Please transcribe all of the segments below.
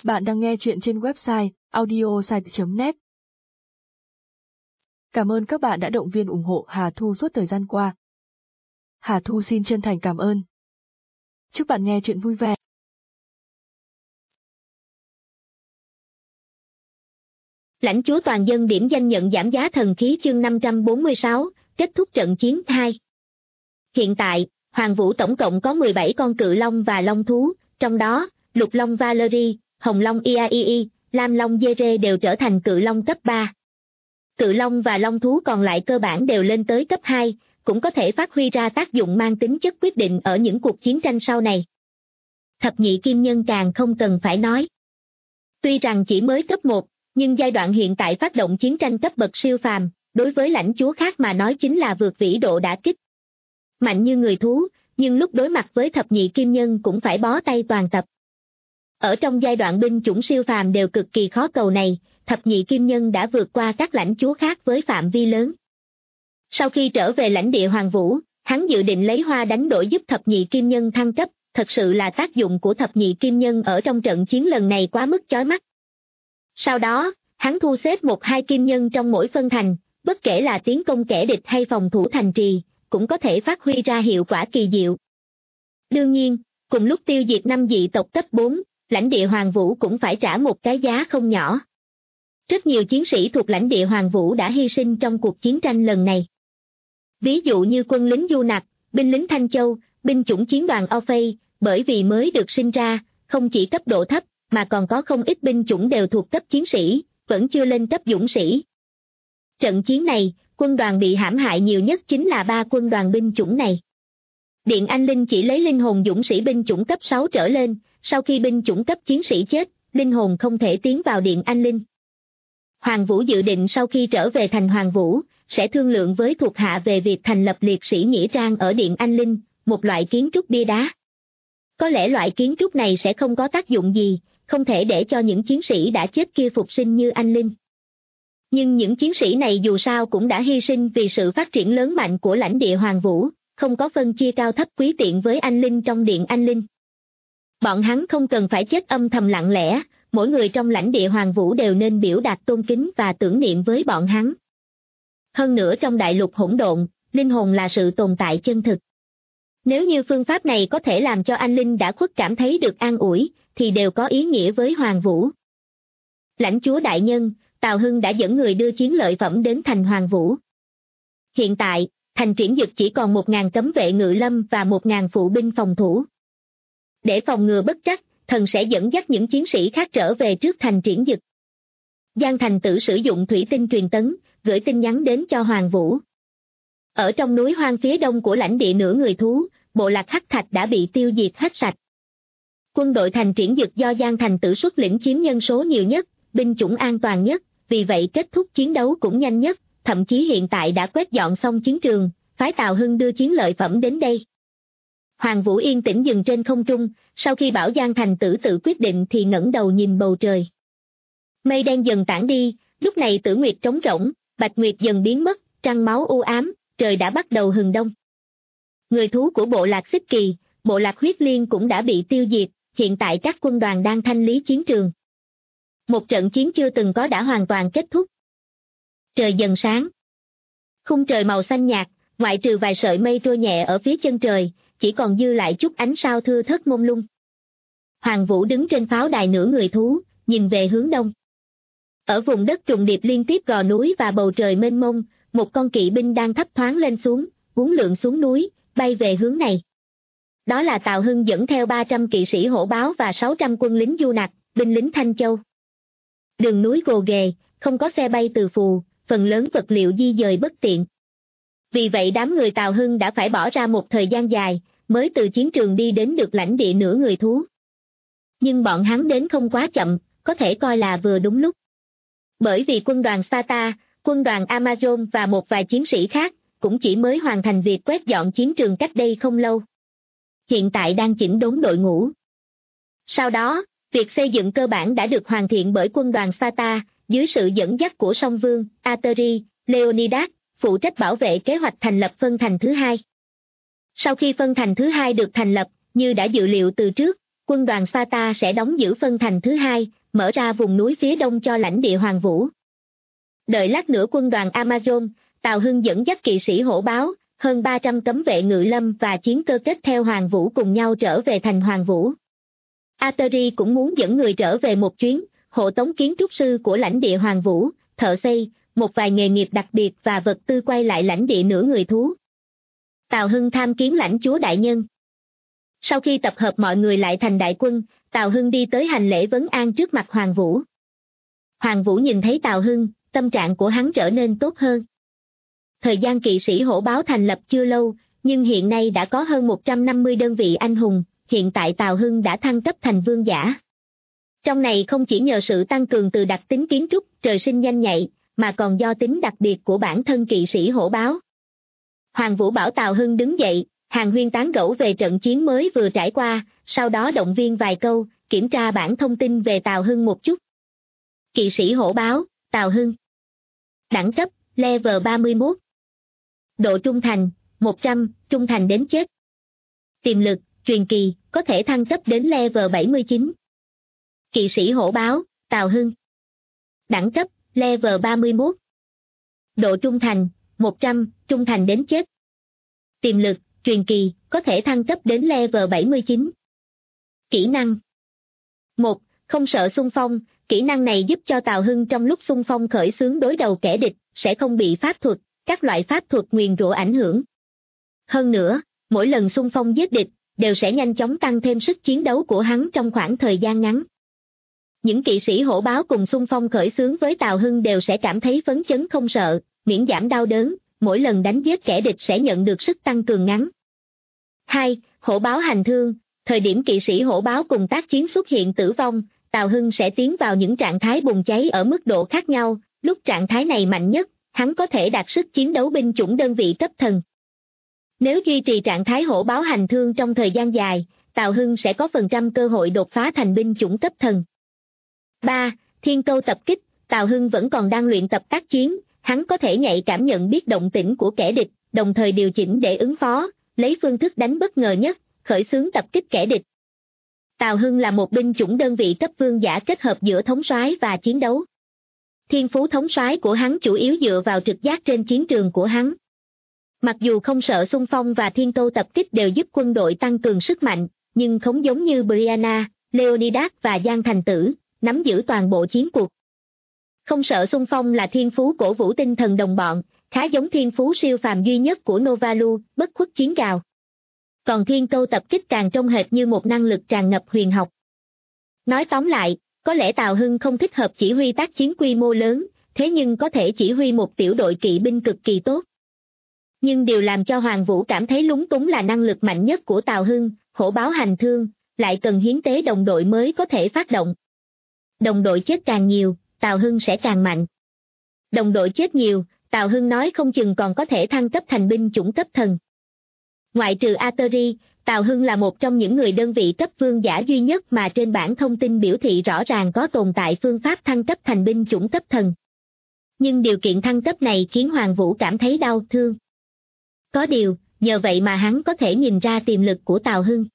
Bạn đang nghe chuyện trên website audiosite.net. Cảm ơn các bạn đã động viên ủng hộ Hà Thu suốt thời gian qua. Hà Thu xin chân thành cảm ơn. Chúc bạn nghe chuyện vui vẻ. Lãnh chúa toàn dân điểm danh nhận giảm giá thần khí chương 546, kết thúc trận chiến 2. Hiện tại, Hoàng Vũ tổng cộng có 17 con cự long và long thú, trong đó, lục long Valerie, hồng long Iaii, lam long Dere đều trở thành cự long cấp 3. Cự long và long thú còn lại cơ bản đều lên tới cấp 2, cũng có thể phát huy ra tác dụng mang tính chất quyết định ở những cuộc chiến tranh sau này. Thập nhị kim nhân càng không cần phải nói. Tuy rằng chỉ mới cấp 1, nhưng giai đoạn hiện tại phát động chiến tranh cấp bậc siêu phàm, đối với lãnh chúa khác mà nói chính là vượt vĩ độ đả kích. Mạnh như người thú, nhưng lúc đối mặt với thập nhị kim nhân cũng phải bó tay toàn tập. Ở trong giai đoạn binh chủng siêu phàm đều cực kỳ khó cầu này, thập nhị kim nhân đã vượt qua các lãnh chúa khác với phạm vi lớn. Sau khi trở về lãnh địa Hoàng Vũ, hắn dự định lấy hoa đánh đổi giúp thập nhị kim nhân thăng cấp, thật sự là tác dụng của thập nhị kim nhân ở trong trận chiến lần này quá mức chói mắt. Sau đó, hắn thu xếp 1-2 kim nhân trong mỗi phân thành, bất kể là tiến công kẻ địch hay phòng thủ thành trì, cũng có thể phát huy ra hiệu quả kỳ diệu. Đương nhiên, cùng lúc tiêu diệt 5 dị tộc cấp 4, lãnh địa Hoàng Vũ cũng phải trả một cái giá không nhỏ. Rất nhiều chiến sĩ thuộc lãnh địa Hoàng Vũ đã hy sinh trong cuộc chiến tranh lần này. Ví dụ như quân lính Du Nặc, binh lính Thanh Châu, binh chủng chiến đoàn Orphei, bởi vì mới được sinh ra, không chỉ cấp độ thấp, mà còn có không ít binh chủng đều thuộc cấp chiến sĩ, vẫn chưa lên cấp dũng sĩ. Trận chiến này, quân đoàn bị hãm hại nhiều nhất chính là 3 quân đoàn binh chủng này. Điện Anh Linh chỉ lấy linh hồn dũng sĩ binh chủng cấp 6 trở lên, sau khi binh chủng cấp chiến sĩ chết, linh hồn không thể tiến vào Điện Anh Linh. Hoàng Vũ dự định sau khi trở về thành Hoàng Vũ, sẽ thương lượng với thuộc hạ về việc thành lập liệt sĩ nghĩa trang ở Điện Anh Linh, một loại kiến trúc bia đá. Có lẽ loại kiến trúc này sẽ không có tác dụng gì, không thể để cho những chiến sĩ đã chết kia phục sinh như anh Linh. Nhưng những chiến sĩ này dù sao cũng đã hy sinh vì sự phát triển lớn mạnh của lãnh địa Hoàng Vũ, không có phân chia cao thấp quý tiện với anh Linh trong Điện Anh Linh. Bọn hắn không cần phải chết âm thầm lặng lẽ, mỗi người trong lãnh địa Hoàng Vũ đều nên biểu đạt tôn kính và tưởng niệm với bọn hắn. Hơn nữa trong đại lục hỗn độn, linh hồn là sự tồn tại chân thực. Nếu như phương pháp này có thể làm cho anh Linh đã khuất cảm thấy được an ủi, thì đều có ý nghĩa với Hoàng Vũ. Lãnh chúa đại nhân, Tào Hưng đã dẫn người đưa chiến lợi phẩm đến thành Hoàng Vũ. Hiện tại, thành Triển Dực chỉ còn 1.000 cấm vệ ngự lâm và 1.000 phụ binh phòng thủ. Để phòng ngừa bất trắc, thần sẽ dẫn dắt những chiến sĩ khác trở về trước thành Triển Dực. Giang Thành Tử sử dụng thủy tinh truyền tấn, gửi tin nhắn đến cho Hoàng Vũ. Ở trong núi hoang phía đông của lãnh địa nửa người thú, bộ lạc Hắc Thạch đã bị tiêu diệt hết sạch. Quân đội thành Triển Dực do Giang Thành Tử xuất lĩnh chiếm nhân số nhiều nhất, binh chủng an toàn nhất, vì vậy kết thúc chiến đấu cũng nhanh nhất, thậm chí hiện tại đã quét dọn xong chiến trường, phái Tào Hưng đưa chiến lợi phẩm đến đây. Hoàng Vũ yên tĩnh dừng trên không trung, sau khi bảo Giang Thành Tử tự quyết định thì ngẩng đầu nhìn bầu trời. Mây đen dần tản đi, lúc này tử nguyệt trống rỗng, bạch nguyệt dần biến mất, trăng máu u ám, trời đã bắt đầu hừng đông. Người thú của bộ lạc Xích Kỳ, bộ lạc Huyết Liên cũng đã bị tiêu diệt, hiện tại các quân đoàn đang thanh lý chiến trường. Một trận chiến chưa từng có đã hoàn toàn kết thúc. Trời dần sáng. Khung trời màu xanh nhạt, ngoại trừ vài sợi mây trôi nhẹ ở phía chân trời, chỉ còn dư lại chút ánh sao thưa thớt mông lung. Hoàng Vũ đứng trên pháo đài nửa người thú, nhìn về hướng đông. Ở vùng đất trùng điệp liên tiếp gò núi và bầu trời mênh mông, một con kỵ binh đang thấp thoáng lên xuống, uốn lượn xuống núi, bay về hướng này. Đó là Tào Hưng dẫn theo 300 kỵ sĩ hổ báo và 600 quân lính Du Nặc, binh lính Thanh Châu. Đường núi gồ ghề, không có xe bay từ phù, phần lớn vật liệu di dời bất tiện. Vì vậy đám người Tào Hưng đã phải bỏ ra một thời gian dài, mới từ chiến trường đi đến được lãnh địa nửa người thú. Nhưng bọn hắn đến không quá chậm, có thể coi là vừa đúng lúc. Bởi vì quân đoàn Sparta, quân đoàn Amazon và một vài chiến sĩ khác, cũng chỉ mới hoàn thành việc quét dọn chiến trường cách đây không lâu. Hiện tại đang chỉnh đốn đội ngũ. Sau đó, việc xây dựng cơ bản đã được hoàn thiện bởi quân đoàn Sparta, dưới sự dẫn dắt của Song Vương, Ateri, Leonidas, phụ trách bảo vệ kế hoạch thành lập phân thành thứ hai. Sau khi phân thành thứ hai được thành lập, như đã dự liệu từ trước, quân đoàn Sparta sẽ đóng giữ phân thành thứ hai, mở ra vùng núi phía đông cho lãnh địa Hoàng Vũ. Đợi lát nữa quân đoàn Amazon, Tào Hưng dẫn dắt kỵ sĩ hổ báo, hơn 300 cấm vệ ngự lâm và chiến cơ kết theo Hoàng Vũ cùng nhau trở về thành Hoàng Vũ. Ateri cũng muốn dẫn người trở về một chuyến, hộ tống kiến trúc sư của lãnh địa Hoàng Vũ, thợ xây, một vài nghề nghiệp đặc biệt và vật tư quay lại lãnh địa nửa người thú. Tào Hưng tham kiến lãnh chúa đại nhân. Sau khi tập hợp mọi người lại thành đại quân, Tào Hưng đi tới hành lễ vấn an trước mặt Hoàng Vũ. Hoàng Vũ nhìn thấy Tào Hưng, tâm trạng của hắn trở nên tốt hơn. Thời gian kỵ sĩ hổ báo thành lập chưa lâu, nhưng hiện nay đã có hơn 150 đơn vị anh hùng, hiện tại Tào Hưng đã thăng cấp thành vương giả. Trong này không chỉ nhờ sự tăng cường từ đặc tính kiến trúc, trời sinh nhanh nhạy, mà còn do tính đặc biệt của bản thân kỵ sĩ hổ báo. Hoàng Vũ bảo Tào Hưng đứng dậy, hàn huyên tán gẫu về trận chiến mới vừa trải qua, sau đó động viên vài câu, kiểm tra bản thông tin về Tào Hưng một chút. Kỵ sĩ hổ báo, Tào Hưng. Đẳng cấp, level 31. Độ trung thành, 100, trung thành đến chết. Tiềm lực, truyền kỳ, có thể thăng cấp đến level 79. Kỵ sĩ hổ báo, Tào Hưng. Đẳng cấp, level 31. Độ trung thành, 100, trung thành đến chết. Tiềm lực, truyền kỳ, có thể thăng cấp đến level 79. Kỹ năng 1. Không sợ xung phong, kỹ năng này giúp cho Tào Hưng trong lúc xung phong khởi xướng đối đầu kẻ địch, sẽ không bị pháp thuật, các loại pháp thuật nguyền rủa ảnh hưởng. Hơn nữa, mỗi lần xung phong giết địch, đều sẽ nhanh chóng tăng thêm sức chiến đấu của hắn trong khoảng thời gian ngắn. Những kỵ sĩ hổ báo cùng xung phong khởi xướng với Tào Hưng đều sẽ cảm thấy phấn chấn không sợ, miễn giảm đau đớn, mỗi lần đánh giết kẻ địch sẽ nhận được sức tăng cường ngắn. 2. Hổ báo hành thương, thời điểm kỵ sĩ hổ báo cùng tác chiến xuất hiện tử vong, Tào Hưng sẽ tiến vào những trạng thái bùng cháy ở mức độ khác nhau, lúc trạng thái này mạnh nhất, hắn có thể đạt sức chiến đấu binh chủng đơn vị cấp thần. Nếu duy trì trạng thái hổ báo hành thương trong thời gian dài, Tào Hưng sẽ có phần trăm cơ hội đột phá thành binh chủng cấp thần. 3. Thiên câu tập kích, Tào Hưng vẫn còn đang luyện tập tác chiến, hắn có thể nhạy cảm nhận biết động tĩnh của kẻ địch, đồng thời điều chỉnh để ứng phó, lấy phương thức đánh bất ngờ nhất, khởi xướng tập kích kẻ địch. Tào Hưng là một binh chủng đơn vị cấp vương giả kết hợp giữa thống soái và chiến đấu. Thiên phú thống soái của hắn chủ yếu dựa vào trực giác trên chiến trường của hắn. Mặc dù không sợ xung phong và thiên câu tập kích đều giúp quân đội tăng cường sức mạnh, nhưng không giống như Brianna, Leonidas và Giang Thành Tử, nắm giữ toàn bộ chiến cuộc. Không sợ xung phong là thiên phú cổ vũ tinh thần đồng bọn, khá giống thiên phú siêu phàm duy nhất của Novalu, bất khuất chiến gào. Còn thiên câu tập kích càng trông hệt như một năng lực tràn ngập huyền học. Nói tóm lại, có lẽ Tào Hưng không thích hợp chỉ huy tác chiến quy mô lớn, thế nhưng có thể chỉ huy một tiểu đội kỵ binh cực kỳ tốt. Nhưng điều làm cho Hoàng Vũ cảm thấy lúng túng là năng lực mạnh nhất của Tào Hưng, hổ báo hành thương, lại cần hiến tế đồng đội mới có thể phát động. Đồng đội chết càng nhiều, Tào Hưng sẽ càng mạnh. Đồng đội chết nhiều, Tào Hưng nói không chừng còn có thể thăng cấp thành binh chủng cấp thần. Ngoại trừ Ateri, Tào Hưng là một trong những người đơn vị cấp vương giả duy nhất mà trên bảng thông tin biểu thị rõ ràng có tồn tại phương pháp thăng cấp thành binh chủng cấp thần. Nhưng điều kiện thăng cấp này khiến Hoàng Vũ cảm thấy đau thương. Có điều, nhờ vậy mà hắn có thể nhìn ra tiềm lực của Tào Hưng.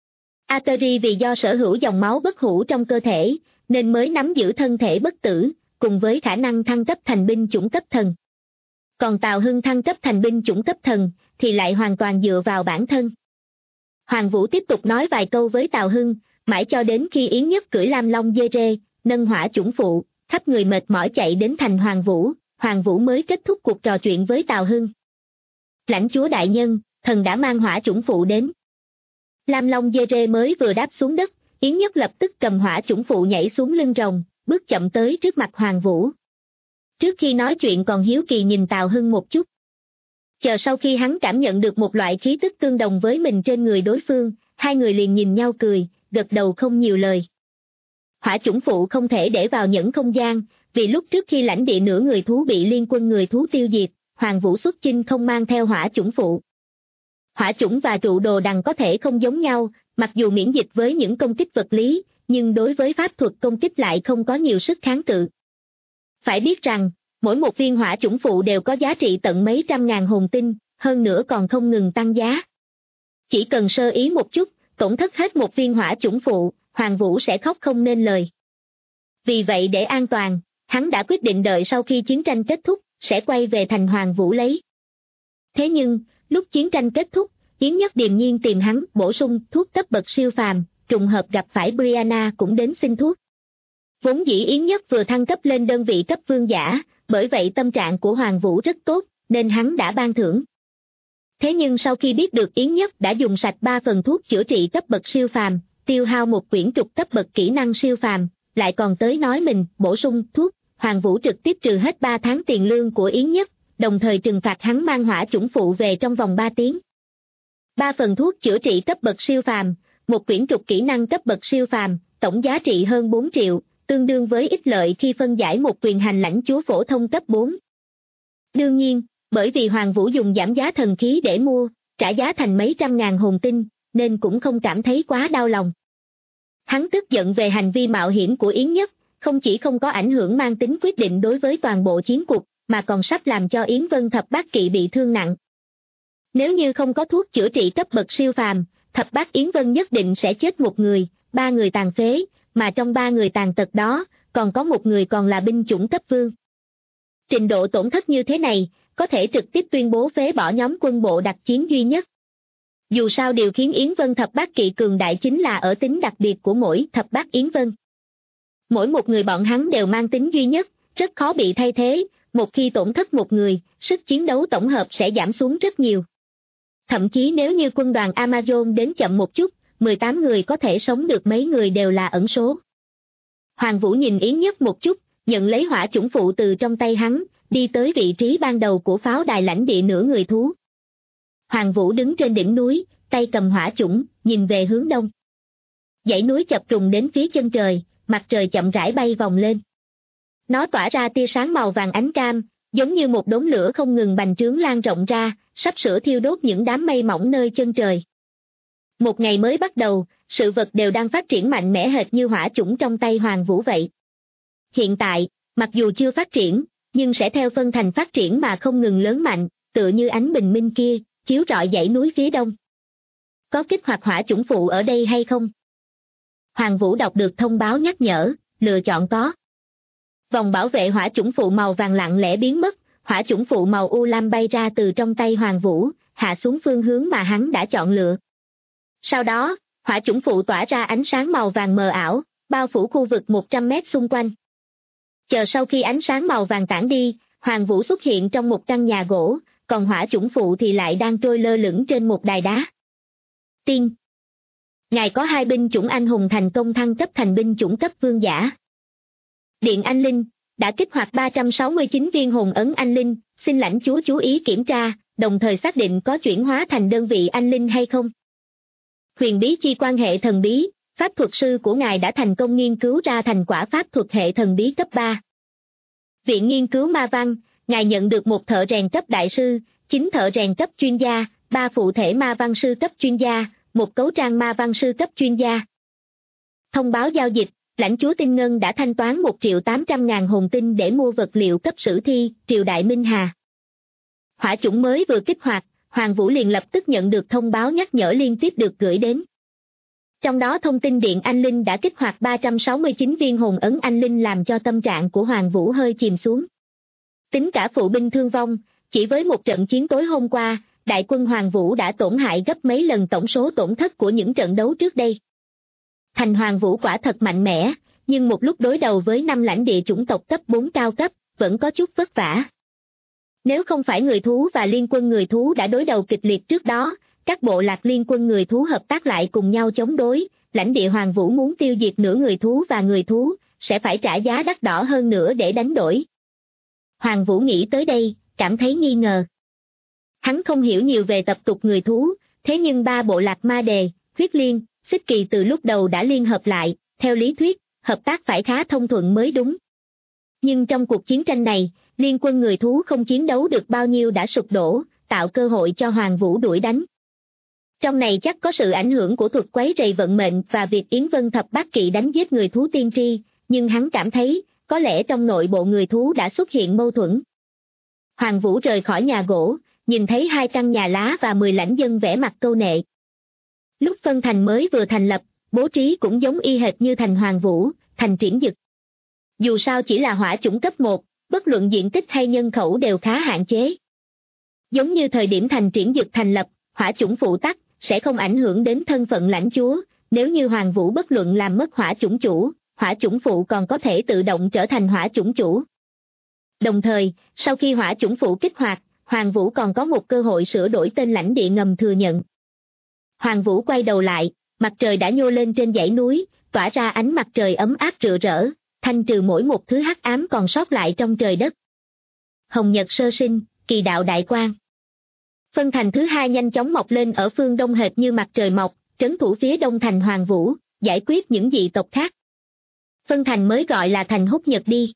Ateri vì do sở hữu dòng máu bất hủ trong cơ thể, nên mới nắm giữ thân thể bất tử, cùng với khả năng thăng cấp thành binh chủng cấp thần. Còn Tào Hưng thăng cấp thành binh chủng cấp thần, thì lại hoàn toàn dựa vào bản thân. Hoàng Vũ tiếp tục nói vài câu với Tào Hưng, mãi cho đến khi Yến Nhất cưỡi Lam Long dê rê, nâng hỏa chủng phụ, khắp người mệt mỏi chạy đến thành Hoàng Vũ mới kết thúc cuộc trò chuyện với Tào Hưng. Lãnh chúa đại nhân, thần đã mang hỏa chủng phụ đến. Lam Long dê rê mới vừa đáp xuống đất, Yến Nhất lập tức cầm hỏa chủng phụ nhảy xuống lưng rồng, bước chậm tới trước mặt Hoàng Vũ. Trước khi nói chuyện còn hiếu kỳ nhìn Tào Hưng một chút. Chờ sau khi hắn cảm nhận được một loại khí tức tương đồng với mình trên người đối phương, hai người liền nhìn nhau cười, gật đầu không nhiều lời. Hỏa chủng phụ không thể để vào nhẫn không gian, vì lúc trước khi lãnh địa nửa người thú bị liên quân người thú tiêu diệt, Hoàng Vũ xuất chinh không mang theo hỏa chủng phụ. Hỏa chủng và trụ đồ đằng có thể không giống nhau, mặc dù miễn dịch với những công kích vật lý, nhưng đối với pháp thuật công kích lại không có nhiều sức kháng cự. Phải biết rằng, mỗi một viên hỏa chủng phụ đều có giá trị tận mấy trăm ngàn hồn tinh, hơn nữa còn không ngừng tăng giá. Chỉ cần sơ ý một chút, tổn thất hết một viên hỏa chủng phụ, Hoàng Vũ sẽ khóc không nên lời. Vì vậy để an toàn, hắn đã quyết định đợi sau khi chiến tranh kết thúc, sẽ quay về thành Hoàng Vũ lấy. Thế nhưng, lúc chiến tranh kết thúc, Yến Nhất điềm nhiên tìm hắn bổ sung thuốc cấp bậc siêu phàm, trùng hợp gặp phải Brianna cũng đến xin thuốc. Vốn dĩ Yến Nhất vừa thăng cấp lên đơn vị cấp vương giả, bởi vậy tâm trạng của Hoàng Vũ rất tốt, nên hắn đã ban thưởng. Thế nhưng sau khi biết được Yến Nhất đã dùng sạch 3 phần thuốc chữa trị cấp bậc siêu phàm, tiêu hao một quyển trục cấp bậc kỹ năng siêu phàm, lại còn tới nói mình bổ sung thuốc, Hoàng Vũ trực tiếp trừ hết 3 tháng tiền lương của Yến Nhất, đồng thời trừng phạt hắn mang hỏa chủng phụ về trong vòng 3 tiếng. 3 phần thuốc chữa trị cấp bậc siêu phàm, một quyển trục kỹ năng cấp bậc siêu phàm, tổng giá trị hơn 4 triệu, tương đương với ích lợi khi phân giải một quyền hành lãnh chúa phổ thông cấp 4. Đương nhiên, bởi vì Hoàng Vũ dùng giảm giá thần khí để mua, trả giá thành mấy trăm ngàn hồn tinh, nên cũng không cảm thấy quá đau lòng. Hắn tức giận về hành vi mạo hiểm của Yến Nhất, không chỉ không có ảnh hưởng mang tính quyết định đối với toàn bộ chiến cuộc, mà còn sắp làm cho Yến Vân Thập Bát Kỵ bị thương nặng. Nếu như không có thuốc chữa trị cấp bậc siêu phàm, Thập Bát Yến Vân nhất định sẽ chết một người, 3 người tàn phế, mà trong 3 người tàn tật đó, còn có một người còn là binh chủng cấp vương. Trình độ tổn thất như thế này, có thể trực tiếp tuyên bố phế bỏ nhóm quân bộ đặc chiến duy nhất. Dù sao điều khiến Yến Vân Thập Bát Kỵ cường đại chính là ở tính đặc biệt của mỗi Thập Bát Yến Vân. Mỗi một người bọn hắn đều mang tính duy nhất, rất khó bị thay thế, một khi tổn thất một người, sức chiến đấu tổng hợp sẽ giảm xuống rất nhiều. Thậm chí nếu như quân đoàn Amazon đến chậm một chút, 18 người có thể sống được mấy người đều là ẩn số. Hoàng Vũ nhìn Yến Nhất một chút, nhận lấy hỏa chủng phụ từ trong tay hắn, đi tới vị trí ban đầu của pháo đài lãnh địa nửa người thú. Hoàng Vũ đứng trên đỉnh núi, tay cầm hỏa chủng, nhìn về hướng đông. Dãy núi chập trùng đến phía chân trời, mặt trời chậm rãi bay vòng lên. Nó tỏa ra tia sáng màu vàng ánh cam, giống như một đống lửa không ngừng bành trướng lan rộng ra, sắp sửa thiêu đốt những đám mây mỏng nơi chân trời. Một ngày mới bắt đầu, sự vật đều đang phát triển mạnh mẽ hệt như hỏa chủng trong tay Hoàng Vũ vậy. Hiện tại, mặc dù chưa phát triển, nhưng sẽ theo phân thành phát triển mà không ngừng lớn mạnh, tựa như ánh bình minh kia, chiếu rọi dãy núi phía đông. Có kích hoạt hỏa chủng phụ ở đây hay không? Hoàng Vũ đọc được thông báo nhắc nhở, lựa chọn có. Vòng bảo vệ hỏa chủng phụ màu vàng lặng lẽ biến mất, hỏa chủng phụ màu u lam bay ra từ trong tay Hoàng Vũ, hạ xuống phương hướng mà hắn đã chọn lựa. Sau đó, hỏa chủng phụ tỏa ra ánh sáng màu vàng mờ ảo, bao phủ khu vực 100 mét xung quanh. Chờ sau khi ánh sáng màu vàng tản đi, Hoàng Vũ xuất hiện trong một căn nhà gỗ, còn hỏa chủng phụ thì lại đang trôi lơ lửng trên một đài đá. Tiên. Ngài có 2 binh chủng anh hùng thành công thăng cấp thành binh chủng cấp vương giả. Điện Anh Linh, đã kích hoạt 369 viên hồn ấn Anh Linh, xin lãnh chúa chú ý kiểm tra, đồng thời xác định có chuyển hóa thành đơn vị Anh Linh hay không. Huyền bí chi quan hệ thần bí, pháp thuật sư của ngài đã thành công nghiên cứu ra thành quả pháp thuật hệ thần bí cấp 3. Viện nghiên cứu ma văn, ngài nhận được một thợ rèn cấp đại sư, 9 thợ rèn cấp chuyên gia, 3 phụ thể ma văn sư cấp chuyên gia, một cấu trang ma văn sư cấp chuyên gia. Thông báo giao dịch, lãnh chúa Tinh Ngân đã thanh toán 1.800.000 hồn tinh để mua vật liệu cấp sử thi, triều đại Minh Hà. Hỏa chủng mới vừa kích hoạt, Hoàng Vũ liền lập tức nhận được thông báo nhắc nhở liên tiếp được gửi đến. Trong đó thông tin Điện Anh Linh đã kích hoạt 369 viên hồn ấn Anh Linh làm cho tâm trạng của Hoàng Vũ hơi chìm xuống. Tính cả phụ binh thương vong, chỉ với một trận chiến tối hôm qua, đại quân Hoàng Vũ đã tổn hại gấp mấy lần tổng số tổn thất của những trận đấu trước đây. Thành Hoàng Vũ quả thật mạnh mẽ, nhưng một lúc đối đầu với 5 lãnh địa chủng tộc cấp 4 cao cấp, vẫn có chút vất vả. Nếu không phải người thú và liên quân người thú đã đối đầu kịch liệt trước đó, các bộ lạc liên quân người thú hợp tác lại cùng nhau chống đối, lãnh địa Hoàng Vũ muốn tiêu diệt nửa người thú và người thú, sẽ phải trả giá đắt đỏ hơn nữa để đánh đổi. Hoàng Vũ nghĩ tới đây, cảm thấy nghi ngờ. Hắn không hiểu nhiều về tập tục người thú, thế nhưng 3 bộ lạc Ma Đề, Huyết Liên, Xích Kỳ từ lúc đầu đã liên hợp lại, theo lý thuyết, hợp tác phải khá thông thuận mới đúng. Nhưng trong cuộc chiến tranh này, liên quân người thú không chiến đấu được bao nhiêu đã sụp đổ, tạo cơ hội cho Hoàng Vũ đuổi đánh. Trong này chắc có sự ảnh hưởng của thuật quấy rầy vận mệnh và việc Yến Vân Thập Bát Kỵ đánh giết người thú tiên tri, nhưng hắn cảm thấy, có lẽ trong nội bộ người thú đã xuất hiện mâu thuẫn. Hoàng Vũ rời khỏi nhà gỗ, nhìn thấy 2 căn nhà lá và 10 lãnh dân vẽ mặt câu nệ. Lúc phân thành mới vừa thành lập, bố trí cũng giống y hệt như thành Hoàng Vũ, thành Triển Dực. Dù sao chỉ là hỏa chủng cấp 1, bất luận diện tích hay nhân khẩu đều khá hạn chế. Giống như thời điểm thành Triển Dực thành lập, hỏa chủng phụ tắc sẽ không ảnh hưởng đến thân phận lãnh chúa, nếu như Hoàng Vũ bất luận làm mất hỏa chủng chủ, hỏa chủng phụ còn có thể tự động trở thành hỏa chủng chủ. Đồng thời, sau khi hỏa chủng phụ kích hoạt, Hoàng Vũ còn có một cơ hội sửa đổi tên lãnh địa ngầm thừa nhận. Hoàng Vũ quay đầu lại, mặt trời đã nhô lên trên dãy núi, tỏa ra ánh mặt trời ấm áp rực rỡ, thanh trừ mỗi một thứ hắc ám còn sót lại trong trời đất. Hồng nhật sơ sinh, kỳ đạo đại quang. Phân thành thứ hai nhanh chóng mọc lên ở phương đông hệt như mặt trời mọc, trấn thủ phía đông thành Hoàng Vũ, giải quyết những dị tộc khác. Phân thành mới gọi là thành Húc Nhật đi.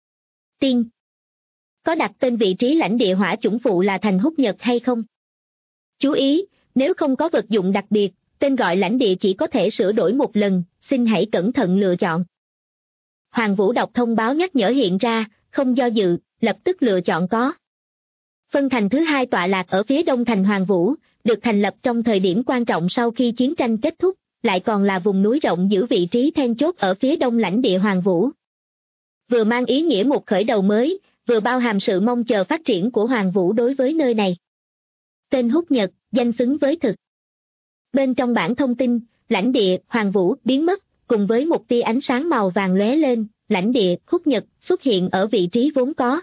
Tiên. Có đặt tên vị trí lãnh địa hỏa chủng phụ là thành Húc Nhật hay không? Chú ý, nếu không có vật dụng đặc biệt, tên gọi lãnh địa chỉ có thể sửa đổi một lần, xin hãy cẩn thận lựa chọn. Hoàng Vũ đọc thông báo nhắc nhở hiện ra, không do dự, lập tức lựa chọn có. Phân thành thứ hai tọa lạc ở phía đông thành Hoàng Vũ, được thành lập trong thời điểm quan trọng sau khi chiến tranh kết thúc, lại còn là vùng núi rộng giữ vị trí then chốt ở phía đông lãnh địa Hoàng Vũ. Vừa mang ý nghĩa một khởi đầu mới, vừa bao hàm sự mong chờ phát triển của Hoàng Vũ đối với nơi này. Tên Húc Nhật, danh xứng với thực. Bên trong bảng thông tin, lãnh địa Hoàng Vũ biến mất, cùng với một tia ánh sáng màu vàng lóe lên, lãnh địa Húc Nhật xuất hiện ở vị trí vốn có.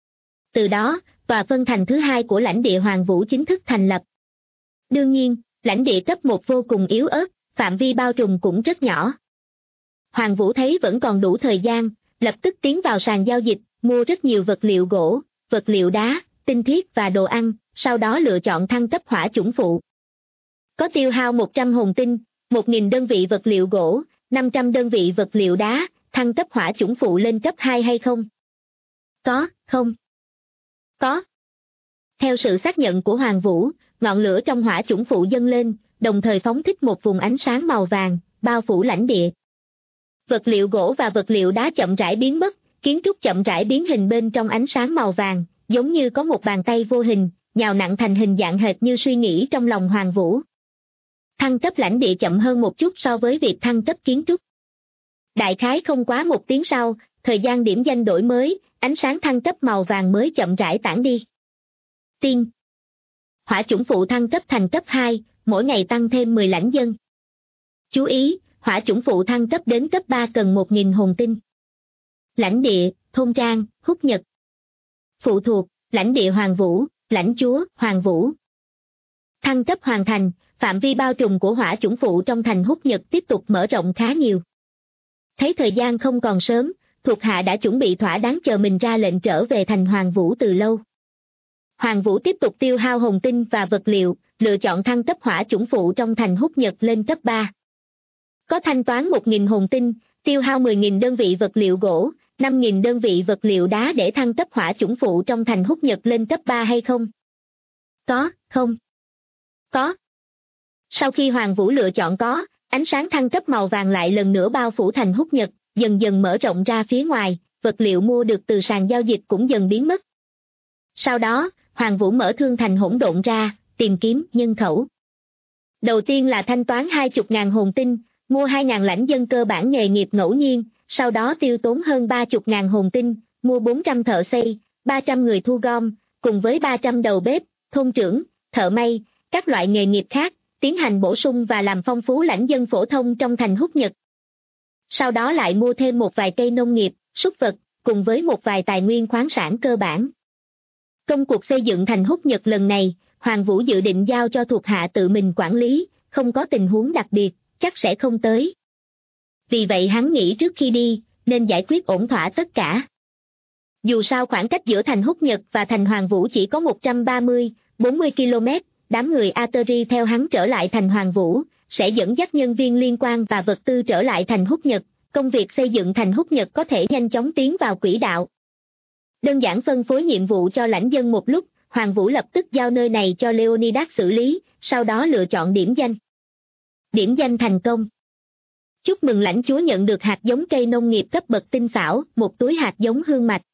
Từ đó, tòa phân thành thứ hai của lãnh địa Hoàng Vũ chính thức thành lập. Đương nhiên, lãnh địa cấp 1 vô cùng yếu ớt, phạm vi bao trùm cũng rất nhỏ. Hoàng Vũ thấy vẫn còn đủ thời gian, lập tức tiến vào sàn giao dịch, mua rất nhiều vật liệu gỗ, vật liệu đá, tinh thiết và đồ ăn, sau đó lựa chọn thăng cấp hỏa chủng phụ. Có tiêu hao 100 hồn tinh, 1.000 đơn vị vật liệu gỗ, 500 đơn vị vật liệu đá, thăng cấp hỏa chủng phụ lên cấp 2 hay không? Có, không? Có. Theo sự xác nhận của Hoàng Vũ, ngọn lửa trong hỏa chủng phụ dâng lên, đồng thời phóng thích một vùng ánh sáng màu vàng, bao phủ lãnh địa. Vật liệu gỗ và vật liệu đá chậm rãi biến mất, kiến trúc chậm rãi biến hình bên trong ánh sáng màu vàng, giống như có một bàn tay vô hình, nhào nặn thành hình dạng hệt như suy nghĩ trong lòng Hoàng Vũ. Thăng cấp lãnh địa chậm hơn một chút so với việc thăng cấp kiến trúc. Đại khái không quá một tiếng sau, thời gian điểm danh đổi mới, ánh sáng thăng cấp màu vàng mới chậm rãi tản đi. Tiên. Hỏa chủng phụ thăng cấp thành cấp 2, mỗi ngày tăng thêm 10 lãnh dân. Chú ý, hỏa chủng phụ thăng cấp đến cấp 3 cần 1.000 hồn tinh. Lãnh địa, thôn trang, Húc Nhật. Phụ thuộc, lãnh địa Hoàng Vũ, lãnh chúa, Hoàng Vũ. Thăng cấp hoàn thành, phạm vi bao trùm của hỏa chủng phụ trong thành Húc Nhật tiếp tục mở rộng khá nhiều. Thấy thời gian không còn sớm, thuộc hạ đã chuẩn bị thỏa đáng chờ mình ra lệnh trở về thành Hoàng Vũ từ lâu. Hoàng Vũ tiếp tục tiêu hao hồn tinh và vật liệu, lựa chọn thăng cấp hỏa chủng phụ trong thành Húc Nhật lên cấp 3. Có thanh toán 1.000 hồn tinh, tiêu hao 10.000 đơn vị vật liệu gỗ, 5.000 đơn vị vật liệu đá để thăng cấp hỏa chủng phụ trong thành Húc Nhật lên cấp 3 hay không? Có, không? Có. Sau khi Hoàng Vũ lựa chọn có, ánh sáng thăng cấp màu vàng lại lần nữa bao phủ thành Húc Nhật, dần dần mở rộng ra phía ngoài, vật liệu mua được từ sàn giao dịch cũng dần biến mất. Sau đó, Hoàng Vũ mở thương thành hỗn độn ra, tìm kiếm nhân khẩu. Đầu tiên là thanh toán 20.000 hồn tinh, mua 2.000 lãnh dân cơ bản nghề nghiệp ngẫu nhiên, sau đó tiêu tốn hơn 30.000 hồn tinh, mua 400 thợ xây, 300 người thu gom, cùng với 300 đầu bếp, thôn trưởng, thợ may, các loại nghề nghiệp khác, tiến hành bổ sung và làm phong phú lãnh dân phổ thông trong thành Húc Nhật. Sau đó lại mua thêm một vài cây nông nghiệp, súc vật, cùng với một vài tài nguyên khoáng sản cơ bản. Công cuộc xây dựng thành Húc Nhật lần này, Hoàng Vũ dự định giao cho thuộc hạ tự mình quản lý, không có tình huống đặc biệt, chắc sẽ không tới. Vì vậy hắn nghĩ trước khi đi, nên giải quyết ổn thỏa tất cả. Dù sao khoảng cách giữa thành Húc Nhật và thành Hoàng Vũ chỉ có 130-40 km, đám người Ateri theo hắn trở lại thành Hoàng Vũ, sẽ dẫn dắt nhân viên liên quan và vật tư trở lại thành Húc Nhật, công việc xây dựng thành Húc Nhật có thể nhanh chóng tiến vào quỹ đạo. Đơn giản phân phối nhiệm vụ cho lãnh dân một lúc, Hoàng Vũ lập tức giao nơi này cho Leonidas xử lý, sau đó lựa chọn điểm danh. Điểm danh thành công. Chúc mừng lãnh chúa nhận được hạt giống cây nông nghiệp cấp bậc tinh xảo, một túi hạt giống hương mạch.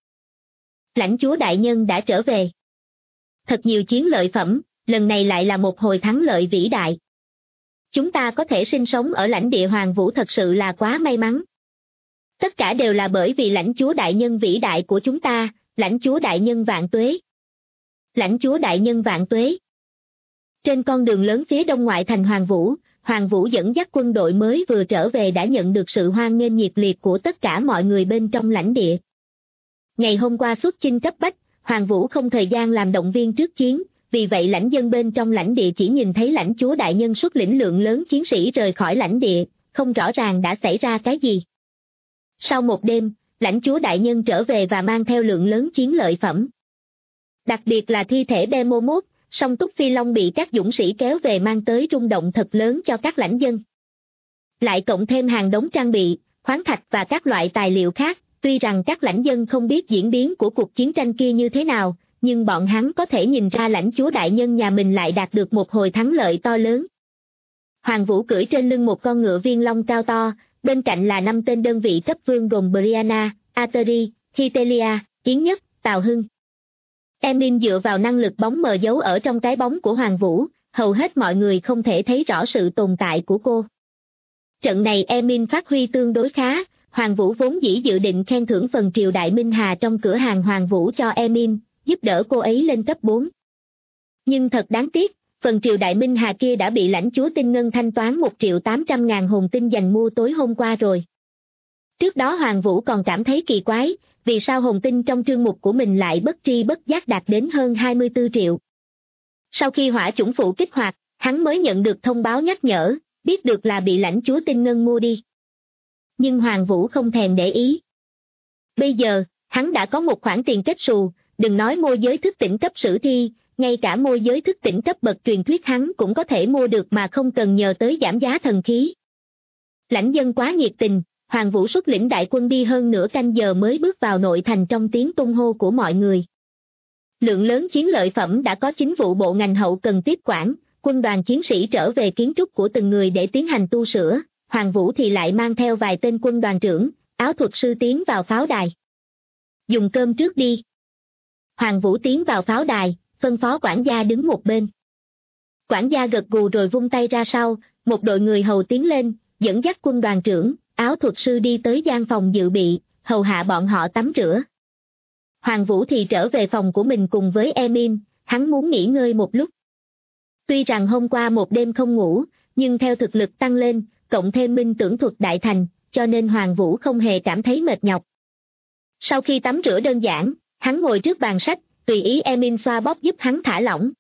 Lãnh chúa đại nhân đã trở về. Thật nhiều chiến lợi phẩm, lần này lại là một hồi thắng lợi vĩ đại. Chúng ta có thể sinh sống ở lãnh địa Hoàng Vũ thật sự là quá may mắn. Tất cả đều là bởi vì lãnh chúa đại nhân vĩ đại của chúng ta, lãnh chúa đại nhân vạn tuế. Lãnh chúa đại nhân vạn tuế. Trên con đường lớn phía đông ngoại thành Hoàng Vũ dẫn dắt quân đội mới vừa trở về đã nhận được sự hoan nghênh nhiệt liệt của tất cả mọi người bên trong lãnh địa. Ngày hôm qua xuất chinh cấp bách, Hoàng Vũ không thời gian làm động viên trước chiến, vì vậy lãnh dân bên trong lãnh địa chỉ nhìn thấy lãnh chúa đại nhân xuất lĩnh lượng lớn chiến sĩ rời khỏi lãnh địa, không rõ ràng đã xảy ra cái gì. Sau một đêm, lãnh chúa đại nhân trở về và mang theo lượng lớn chiến lợi phẩm. Đặc biệt là thi thể Behemoth, song túc phi long bị các dũng sĩ kéo về mang tới rung động thật lớn cho các lãnh dân. Lại cộng thêm hàng đống trang bị, khoáng thạch và các loại tài liệu khác, tuy rằng các lãnh dân không biết diễn biến của cuộc chiến tranh kia như thế nào, nhưng bọn hắn có thể nhìn ra lãnh chúa đại nhân nhà mình lại đạt được một hồi thắng lợi to lớn. Hoàng Vũ cưỡi trên lưng một con ngựa viên long cao to, bên cạnh là 5 tên đơn vị cấp vương gồm Brianna, Ateri, Hitelia, Yến Nhất, Tào Hưng. Emin dựa vào năng lực bóng mờ giấu ở trong cái bóng của Hoàng Vũ, hầu hết mọi người không thể thấy rõ sự tồn tại của cô. Trận này Emin phát huy tương đối khá, Hoàng Vũ vốn dĩ dự định khen thưởng phần triều đại Minh Hà trong cửa hàng Hoàng Vũ cho Emin, giúp đỡ cô ấy lên cấp 4. Nhưng thật đáng tiếc, phần triều đại Minh Hà kia đã bị lãnh chúa Tinh Ngân thanh toán 1.800.000 hồn tinh dành mua tối hôm qua rồi. Trước đó Hoàng Vũ còn cảm thấy kỳ quái, vì sao hồn tinh trong trương mục của mình lại bất tri bất giác đạt đến hơn 24 triệu. Sau khi hỏa chủng phụ kích hoạt, hắn mới nhận được thông báo nhắc nhở, biết được là bị lãnh chúa Tinh Ngân mua đi. Nhưng Hoàng Vũ không thèm để ý. Bây giờ, hắn đã có một khoản tiền kết xù, đừng nói môi giới thức tỉnh cấp sử thi, ngay cả môi giới thức tỉnh cấp bậc truyền thuyết hắn cũng có thể mua được mà không cần nhờ tới giảm giá thần khí. Lãnh dân quá nhiệt tình, Hoàng Vũ xuất lĩnh đại quân đi hơn nửa canh giờ mới bước vào nội thành trong tiếng tung hô của mọi người. Lượng lớn chiến lợi phẩm đã có chính vụ bộ ngành hậu cần tiếp quản, quân đoàn chiến sĩ trở về kiến trúc của từng người để tiến hành tu sửa, Hoàng Vũ thì lại mang theo vài tên quân đoàn trưởng, áo thuật sư tiến vào pháo đài. Dùng cơm trước đi. Hoàng Vũ tiến vào pháo đài, phân phó quản gia đứng một bên. Quản gia gật gù rồi vung tay ra sau, một đội người hầu tiến lên, dẫn dắt quân đoàn trưởng, áo thuật sư đi tới gian phòng dự bị, hầu hạ bọn họ tắm rửa. Hoàng Vũ thì trở về phòng của mình cùng với Emin, hắn muốn nghỉ ngơi một lúc. Tuy rằng hôm qua một đêm không ngủ, nhưng theo thực lực tăng lên, cộng thêm minh tưởng thuật đại thành, cho nên Hoàng Vũ không hề cảm thấy mệt nhọc. Sau khi tắm rửa đơn giản, hắn ngồi trước bàn sách, tùy ý Emin xoa bóp giúp hắn thả lỏng.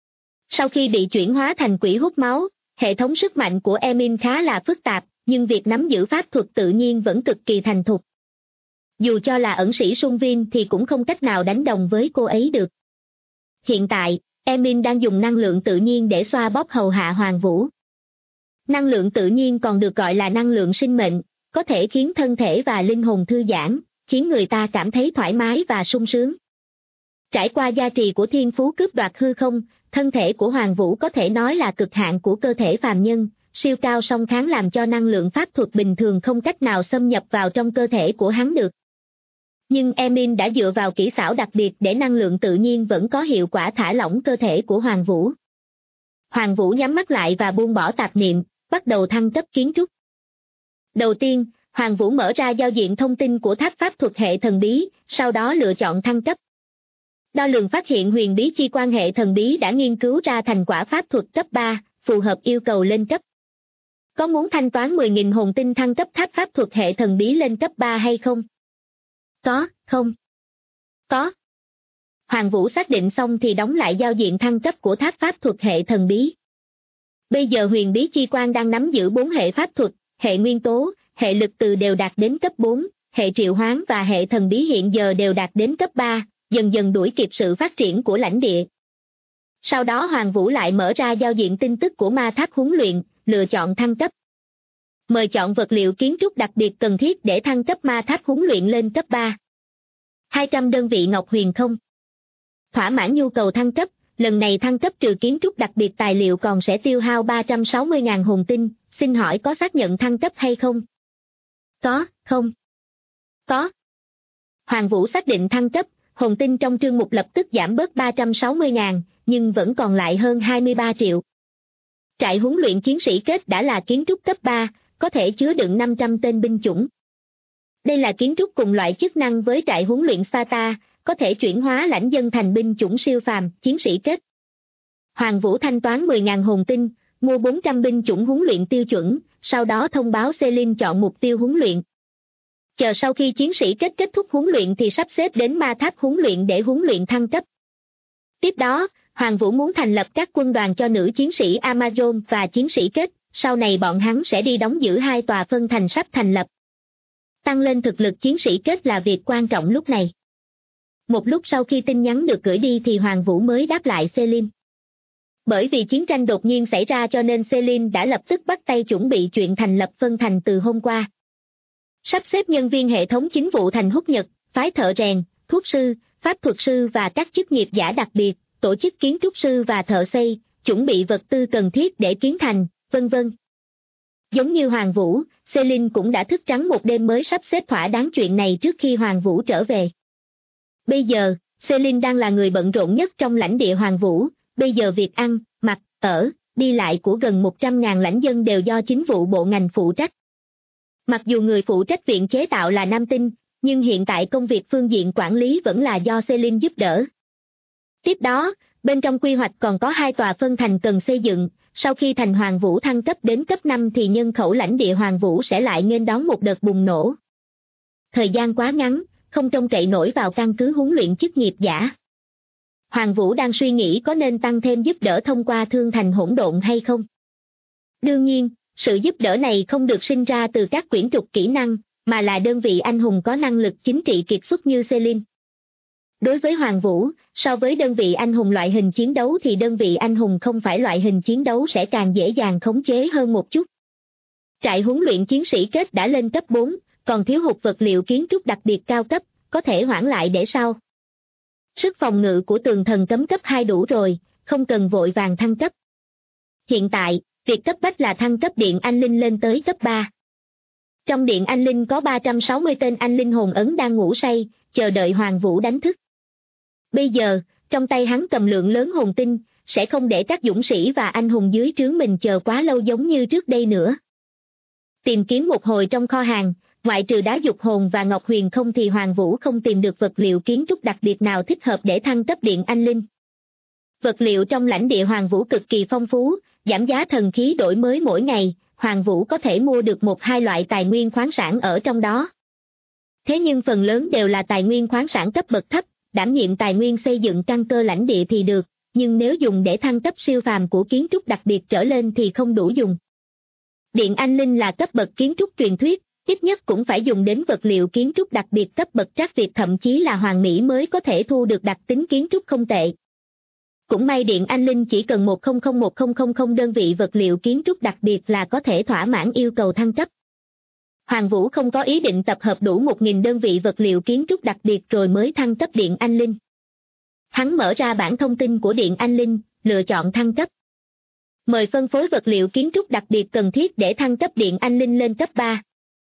Sau khi bị chuyển hóa thành quỷ hút máu, hệ thống sức mạnh của Emin khá là phức tạp, nhưng việc nắm giữ pháp thuật tự nhiên vẫn cực kỳ thành thục. Dù cho là ẩn sĩ Sung Vin thì cũng không cách nào đánh đồng với cô ấy được. Hiện tại, Emin đang dùng năng lượng tự nhiên để xoa bóp hầu hạ Hoàng Vũ. Năng lượng tự nhiên còn được gọi là năng lượng sinh mệnh, có thể khiến thân thể và linh hồn thư giãn, khiến người ta cảm thấy thoải mái và sung sướng. Trải qua gia trì của thiên phú cướp đoạt hư không, thân thể của Hoàng Vũ có thể nói là cực hạn của cơ thể phàm nhân, siêu cao song kháng làm cho năng lượng pháp thuật bình thường không cách nào xâm nhập vào trong cơ thể của hắn được. Nhưng Emin đã dựa vào kỹ xảo đặc biệt để năng lượng tự nhiên vẫn có hiệu quả thả lỏng cơ thể của Hoàng Vũ. Hoàng Vũ nhắm mắt lại và buông bỏ tạp niệm, bắt đầu thăng cấp kiến trúc. Đầu tiên, Hoàng Vũ mở ra giao diện thông tin của tháp pháp thuật hệ thần bí, sau đó lựa chọn thăng cấp. Đo lường phát hiện huyền bí chi quan hệ thần bí đã nghiên cứu ra thành quả pháp thuật cấp 3, phù hợp yêu cầu lên cấp. Có muốn thanh toán 10.000 hồn tinh thăng cấp tháp pháp thuật hệ thần bí lên cấp 3 hay không? Có, không? Có. Hoàng Vũ xác định xong thì đóng lại giao diện thăng cấp của tháp pháp thuật hệ thần bí. Bây giờ huyền bí chi quan đang nắm giữ 4 hệ pháp thuật, hệ nguyên tố, hệ lực từ đều đạt đến cấp 4, hệ triệu hoán và hệ thần bí hiện giờ đều đạt đến cấp 3, dần dần đuổi kịp sự phát triển của lãnh địa. Sau đó Hoàng Vũ lại mở ra giao diện tin tức của ma tháp huấn luyện, lựa chọn thăng cấp. Mời chọn vật liệu kiến trúc đặc biệt cần thiết để thăng cấp ma tháp huấn luyện lên cấp 3. 200 đơn vị ngọc huyền không. Thỏa mãn nhu cầu thăng cấp, lần này thăng cấp trừ kiến trúc đặc biệt tài liệu còn sẽ tiêu hao 360.000 hồn tinh, xin hỏi có xác nhận thăng cấp hay không? Có, không? Có. Hoàng Vũ xác định thăng cấp, hồn tinh trong trương mục lập tức giảm bớt 360.000, nhưng vẫn còn lại hơn 23 triệu. Trại huấn luyện chiến sĩ kết đã là kiến trúc cấp 3, có thể chứa đựng 500 tên binh chủng. Đây là kiến trúc cùng loại chức năng với trại huấn luyện Sparta, có thể chuyển hóa lãnh dân thành binh chủng siêu phàm, chiến sĩ kết. Hoàng Vũ thanh toán 10.000 hồn tinh, mua 400 binh chủng huấn luyện tiêu chuẩn, sau đó thông báo Selin chọn mục tiêu huấn luyện. Chờ sau khi chiến sĩ kết thúc huấn luyện thì sắp xếp đến ma tháp huấn luyện để huấn luyện thăng cấp. Tiếp đó, Hoàng Vũ muốn thành lập các quân đoàn cho nữ chiến sĩ Amazon và chiến sĩ kết, sau này bọn hắn sẽ đi đóng giữ 2 tòa phân thành sắp thành lập. Tăng lên thực lực chiến sĩ kết là việc quan trọng lúc này. Một lúc sau khi tin nhắn được gửi đi thì Hoàng Vũ mới đáp lại Selin. Bởi vì chiến tranh đột nhiên xảy ra cho nên Selin đã lập tức bắt tay chuẩn bị chuyện thành lập phân thành từ hôm qua. Sắp xếp nhân viên hệ thống chính vụ thành hút nhật, phái thợ rèn, thuốc sư, pháp thuật sư và các chức nghiệp giả đặc biệt, tổ chức kiến trúc sư và thợ xây, chuẩn bị vật tư cần thiết để kiến thành, vân vân. Giống như Hoàng Vũ, Selin cũng đã thức trắng một đêm mới sắp xếp thỏa đáng chuyện này trước khi Hoàng Vũ trở về. Bây giờ, Selin đang là người bận rộn nhất trong lãnh địa Hoàng Vũ, bây giờ việc ăn, mặc, ở, đi lại của gần 100.000 lãnh dân đều do chính vụ bộ ngành phụ trách. Mặc dù người phụ trách viện chế tạo là nam tinh, nhưng hiện tại công việc phương diện quản lý vẫn là do Selin giúp đỡ. Tiếp đó, bên trong quy hoạch còn có 2 tòa phân thành cần xây dựng, sau khi thành Hoàng Vũ thăng cấp đến cấp 5 thì nhân khẩu lãnh địa Hoàng Vũ sẽ lại nghênh đón một đợt bùng nổ. Thời gian quá ngắn, không trông cậy nổi vào căn cứ huấn luyện chức nghiệp giả. Hoàng Vũ đang suy nghĩ có nên tăng thêm giúp đỡ thông qua thương thành hỗn độn hay không. Đương nhiên, sự giúp đỡ này không được sinh ra từ các quyển trục kỹ năng, mà là đơn vị anh hùng có năng lực chính trị kiệt xuất như Selin. Đối với Hoàng Vũ, so với đơn vị anh hùng loại hình chiến đấu thì đơn vị anh hùng không phải loại hình chiến đấu sẽ càng dễ dàng khống chế hơn một chút. Trại huấn luyện chiến sĩ kết đã lên cấp 4, còn thiếu hụt vật liệu kiến trúc đặc biệt cao cấp, có thể hoãn lại để sau. Sức phòng ngự của tường thần cấm cấp 2 đủ rồi, không cần vội vàng thăng cấp. Hiện tại, việc cấp bách là thăng cấp Điện Anh Linh lên tới cấp 3. Trong Điện Anh Linh có 360 tên anh linh hồn ấn đang ngủ say, chờ đợi Hoàng Vũ đánh thức. Bây giờ, trong tay hắn cầm lượng lớn hồn tinh, sẽ không để các dũng sĩ và anh hùng dưới trướng mình chờ quá lâu giống như trước đây nữa. Tìm kiếm một hồi trong kho hàng, ngoại trừ đá dục hồn và ngọc huyền không thì Hoàng Vũ không tìm được vật liệu kiến trúc đặc biệt nào thích hợp để thăng cấp Điện Anh Linh. Vật liệu trong lãnh địa Hoàng Vũ cực kỳ phong phú, giảm giá thần khí đổi mới mỗi ngày, Hoàng Vũ có thể mua được 1-2 loại tài nguyên khoáng sản ở trong đó. Thế nhưng phần lớn đều là tài nguyên khoáng sản cấp bậc thấp, đảm nhiệm tài nguyên xây dựng căn cơ lãnh địa thì được, nhưng nếu dùng để thăng cấp siêu phàm của kiến trúc đặc biệt trở lên thì không đủ dùng. Điện Anh Linh là cấp bậc kiến trúc truyền thuyết, ít nhất cũng phải dùng đến vật liệu kiến trúc đặc biệt cấp bậc trắc Việt thậm chí là hoàng mỹ mới có thể thu được đặc tính kiến trúc không tệ. Cũng may Điện Anh Linh chỉ cần 1001000 đơn vị vật liệu kiến trúc đặc biệt là có thể thỏa mãn yêu cầu thăng cấp. Hoàng Vũ không có ý định tập hợp đủ 1000 đơn vị vật liệu kiến trúc đặc biệt rồi mới thăng cấp Điện Anh Linh. Hắn mở ra bảng thông tin của Điện Anh Linh, lựa chọn thăng cấp. Mời phân phối vật liệu kiến trúc đặc biệt cần thiết để thăng cấp Điện Anh Linh lên cấp 3.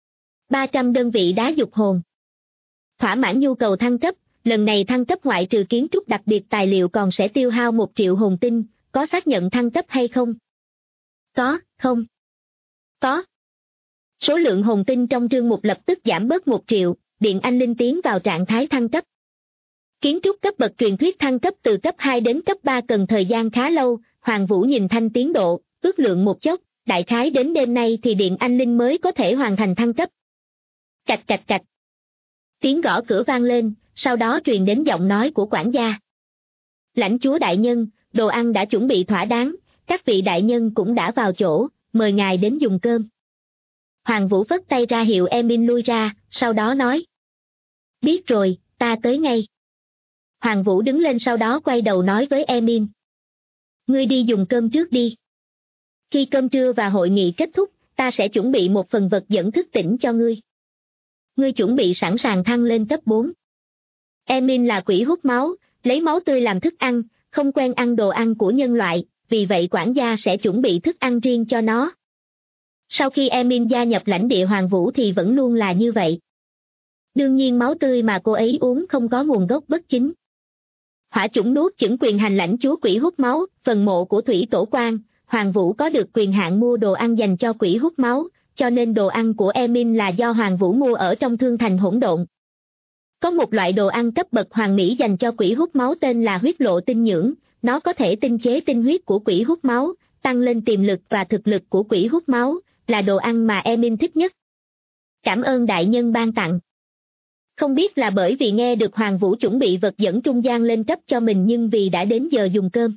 300 đơn vị đá dục hồn. Thỏa mãn nhu cầu thăng cấp, lần này thăng cấp ngoại trừ kiến trúc đặc biệt tài liệu còn sẽ tiêu hao 1 triệu hồn tinh, có xác nhận thăng cấp hay không? Có, không? Có. Số lượng hồn tinh trong chương mục lập tức giảm bớt 1 triệu, Điện Anh Linh tiến vào trạng thái thăng cấp. Kiến trúc cấp bậc truyền thuyết thăng cấp từ cấp 2 đến cấp 3 cần thời gian khá lâu, Hoàng Vũ nhìn thanh tiến độ, ước lượng một chốc, đại khái đến đêm nay thì Điện Anh Linh mới có thể hoàn thành thăng cấp. Cạch cạch cạch. Tiếng gõ cửa vang lên, sau đó truyền đến giọng nói của quản gia. Lãnh chúa đại nhân, đồ ăn đã chuẩn bị thỏa đáng, các vị đại nhân cũng đã vào chỗ, mời ngài đến dùng cơm. Hoàng Vũ phất tay ra hiệu Emin lui ra, sau đó nói. Biết rồi, ta tới ngay. Hoàng Vũ đứng lên sau đó quay đầu nói với Emin. Ngươi đi dùng cơm trước đi. Khi cơm trưa và hội nghị kết thúc, ta sẽ chuẩn bị một phần vật dẫn thức tỉnh cho ngươi. Ngươi chuẩn bị sẵn sàng thăng lên cấp 4. Emin là quỷ hút máu, lấy máu tươi làm thức ăn, không quen ăn đồ ăn của nhân loại, vì vậy quản gia sẽ chuẩn bị thức ăn riêng cho nó. Sau khi Emin gia nhập lãnh địa Hoàng Vũ thì vẫn luôn là như vậy. Đương nhiên máu tươi mà cô ấy uống không có nguồn gốc bất chính. Hỏa chủng nuốt chửng quyền hành lãnh chúa quỷ hút máu, phần mộ của Thủy Tổ Quan, Hoàng Vũ có được quyền hạn mua đồ ăn dành cho quỷ hút máu, cho nên đồ ăn của Emin là do Hoàng Vũ mua ở trong thương thành hỗn độn. Có một loại đồ ăn cấp bậc hoàn mỹ dành cho quỷ hút máu tên là huyết lộ tinh nhưỡng, nó có thể tinh chế tinh huyết của quỷ hút máu, tăng lên tiềm lực và thực lực của quỷ hút máu, là đồ ăn mà Emin thích nhất. Cảm ơn đại nhân ban tặng. Không biết là bởi vì nghe được Hoàng Vũ chuẩn bị vật dẫn trung gian lên cấp cho mình nhưng vì đã đến giờ dùng cơm.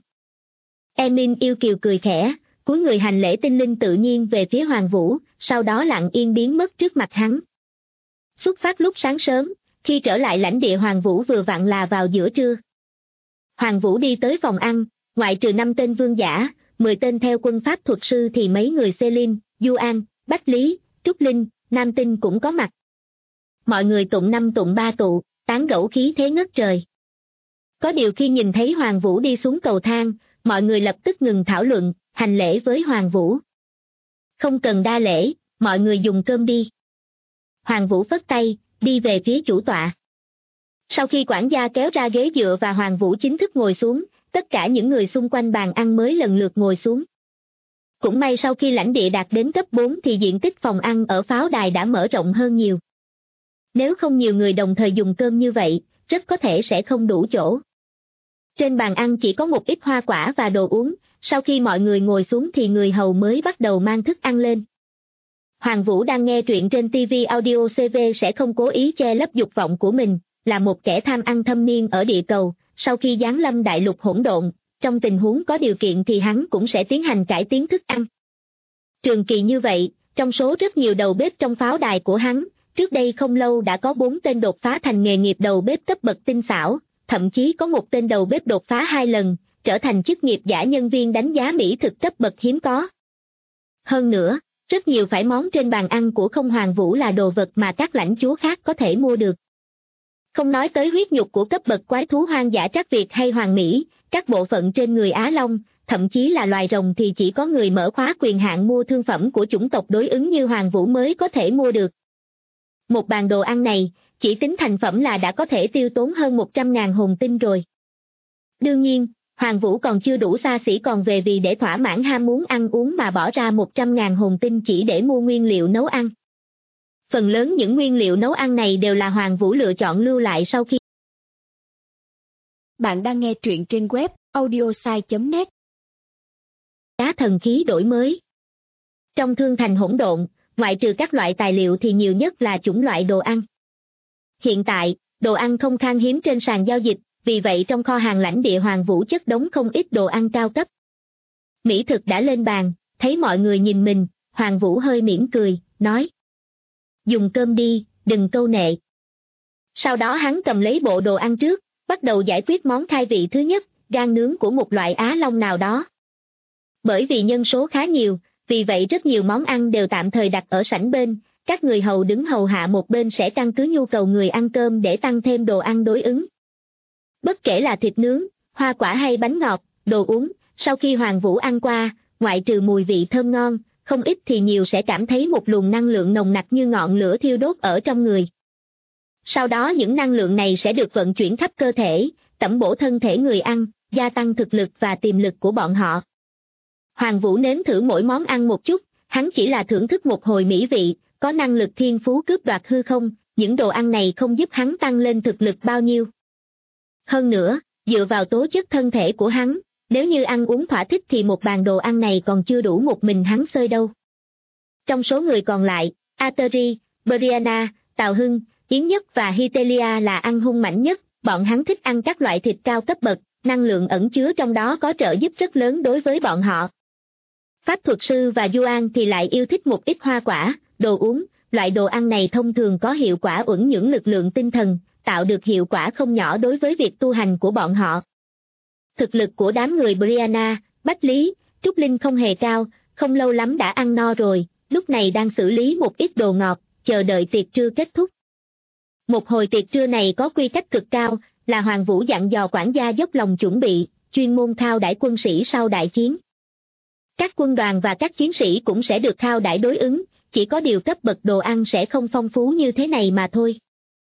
Emin yêu kiều cười khẽ, cúi người hành lễ tinh linh tự nhiên về phía Hoàng Vũ, sau đó lặng yên biến mất trước mặt hắn. Xuất phát lúc sáng sớm, khi trở lại lãnh địa Hoàng Vũ vừa vặn là vào giữa trưa. Hoàng Vũ đi tới phòng ăn, ngoại trừ 5 tên vương giả, 10 tên theo quân pháp thuật sư thì mấy người Celine, Yuan, Bách Lý, Trúc Linh, Nam Tinh cũng có mặt. Mọi người tụng 5 tụng 3 tụ, tán gẫu khí thế ngất trời. Có điều khi nhìn thấy Hoàng Vũ đi xuống cầu thang, mọi người lập tức ngừng thảo luận, hành lễ với Hoàng Vũ. Không cần đa lễ, mọi người dùng cơm đi. Hoàng Vũ phất tay, đi về phía chủ tọa. Sau khi quản gia kéo ra ghế dựa và Hoàng Vũ chính thức ngồi xuống, tất cả những người xung quanh bàn ăn mới lần lượt ngồi xuống. Cũng may sau khi lãnh địa đạt đến cấp 4 thì diện tích phòng ăn ở pháo đài đã mở rộng hơn nhiều. Nếu không nhiều người đồng thời dùng cơm như vậy, rất có thể sẽ không đủ chỗ. Trên bàn ăn chỉ có một ít hoa quả và đồ uống, sau khi mọi người ngồi xuống thì người hầu mới bắt đầu mang thức ăn lên. Hoàng Vũ đang nghe truyện trên TV Audio CV sẽ không cố ý che lấp dục vọng của mình, là một kẻ tham ăn thâm niên ở địa cầu, sau khi giáng lâm đại lục hỗn độn, trong tình huống có điều kiện thì hắn cũng sẽ tiến hành cải tiến thức ăn. Trường kỳ như vậy, trong số rất nhiều đầu bếp trong pháo đài của hắn, trước đây không lâu đã có 4 tên đột phá thành nghề nghiệp đầu bếp cấp bậc tinh xảo, thậm chí có một tên đầu bếp đột phá 2 lần, trở thành chức nghiệp giả nhân viên đánh giá mỹ thực cấp bậc hiếm có. Hơn nữa, rất nhiều phải món trên bàn ăn của không Hoàng Vũ là đồ vật mà các lãnh chúa khác có thể mua được. Không nói tới huyết nhục của cấp bậc quái thú hoang dã Trác Việt hay Hoàng Mỹ, các bộ phận trên người Á Long, thậm chí là loài rồng thì chỉ có người mở khóa quyền hạn mua thương phẩm của chủng tộc đối ứng như Hoàng Vũ mới có thể mua được. Một bàn đồ ăn này, chỉ tính thành phẩm là đã có thể tiêu tốn hơn 100.000 hồn tinh rồi. Đương nhiên, Hoàng Vũ còn chưa đủ xa xỉ còn về vì để thỏa mãn ham muốn ăn uống mà bỏ ra 100.000 hồn tinh chỉ để mua nguyên liệu nấu ăn. Phần lớn những nguyên liệu nấu ăn này đều là Hoàng Vũ lựa chọn lưu lại sau khi. Bạn đang nghe truyện trên web audiosai.net. Giá thần khí đổi mới. Trong thương thành hỗn độn, ngoại trừ các loại tài liệu thì nhiều nhất là chủng loại đồ ăn. Hiện tại, đồ ăn không khan hiếm trên sàn giao dịch, vì vậy trong kho hàng lãnh địa Hoàng Vũ chất đống không ít đồ ăn cao cấp. Mỹ thực đã lên bàn, thấy mọi người nhìn mình, Hoàng Vũ hơi mỉm cười, nói: dùng cơm đi, đừng câu nệ. Sau đó hắn cầm lấy bộ đồ ăn trước, bắt đầu giải quyết món khai vị thứ nhất, gan nướng của một loại Á Long nào đó. Bởi vì nhân số khá nhiều, vì vậy rất nhiều món ăn đều tạm thời đặt ở sảnh bên, các người hầu đứng hầu hạ một bên sẽ căn cứ nhu cầu người ăn cơm để tăng thêm đồ ăn đối ứng. Bất kể là thịt nướng, hoa quả hay bánh ngọt, đồ uống, sau khi Hoàng Vũ ăn qua, ngoại trừ mùi vị thơm ngon, không ít thì nhiều sẽ cảm thấy một luồng năng lượng nồng nặc như ngọn lửa thiêu đốt ở trong người. Sau đó những năng lượng này sẽ được vận chuyển khắp cơ thể, tẩm bổ thân thể người ăn, gia tăng thực lực và tiềm lực của bọn họ. Hoàng Vũ nếm thử mỗi món ăn một chút, hắn chỉ là thưởng thức một hồi mỹ vị, có năng lực thiên phú cướp đoạt hư không, những đồ ăn này không giúp hắn tăng lên thực lực bao nhiêu. Hơn nữa, dựa vào tố chất thân thể của hắn, nếu như ăn uống thỏa thích thì một bàn đồ ăn này còn chưa đủ một mình hắn xơi đâu. Trong số người còn lại, Ateri, Brianna, Tào Hưng, Yến Nhất và Hitelia là ăn hung mạnh nhất, bọn hắn thích ăn các loại thịt cao cấp bậc, năng lượng ẩn chứa trong đó có trợ giúp rất lớn đối với bọn họ. Pháp thuật sư và Yuan thì lại yêu thích một ít hoa quả, đồ uống, loại đồ ăn này thông thường có hiệu quả uẩn nhưỡng lực lượng tinh thần, tạo được hiệu quả không nhỏ đối với việc tu hành của bọn họ. Thực lực của đám người Brianna, Bách Lý, Trúc Linh không hề cao, không lâu lắm đã ăn no rồi, lúc này đang xử lý một ít đồ ngọt, chờ đợi tiệc trưa kết thúc. Một hồi tiệc trưa này có quy cách cực cao, là Hoàng Vũ dặn dò quản gia dốc lòng chuẩn bị, chuyên môn khao đãi quân sĩ sau đại chiến. Các quân đoàn và các chiến sĩ cũng sẽ được khao đãi đối ứng, chỉ có điều cấp bậc đồ ăn sẽ không phong phú như thế này mà thôi.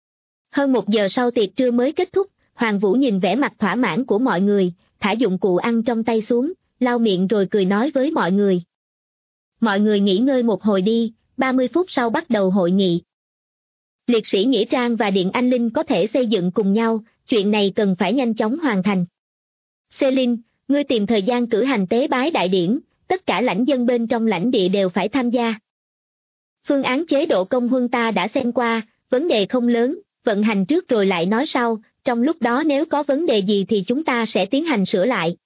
Hơn 1 giờ sau tiệc trưa mới kết thúc, Hoàng Vũ nhìn vẻ mặt thỏa mãn của mọi người, thả dụng cụ ăn trong tay xuống, lau miệng rồi cười nói với mọi người. Mọi người nghỉ ngơi một hồi đi, 30 phút sau bắt đầu hội nghị. Liệt sĩ Nghĩa Trang và Điện Anh Linh có thể xây dựng cùng nhau, chuyện này cần phải nhanh chóng hoàn thành. Celine, ngươi tìm thời gian cử hành tế bái đại điển, tất cả lãnh dân bên trong lãnh địa đều phải tham gia. Phương án chế độ công huân ta đã xem qua, vấn đề không lớn, vận hành trước rồi lại nói sau, trong lúc đó nếu có vấn đề gì thì chúng ta sẽ tiến hành sửa lại.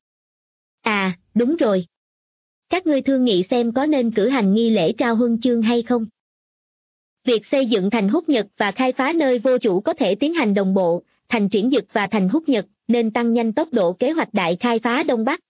À, đúng rồi. Các ngươi thương nghị xem có nên cử hành nghi lễ trao huân chương hay không? Việc xây dựng thành Húc Nhật và khai phá nơi vô chủ có thể tiến hành đồng bộ, thành Triển Dực và thành Húc Nhật nên tăng nhanh tốc độ kế hoạch đại khai phá Đông Bắc.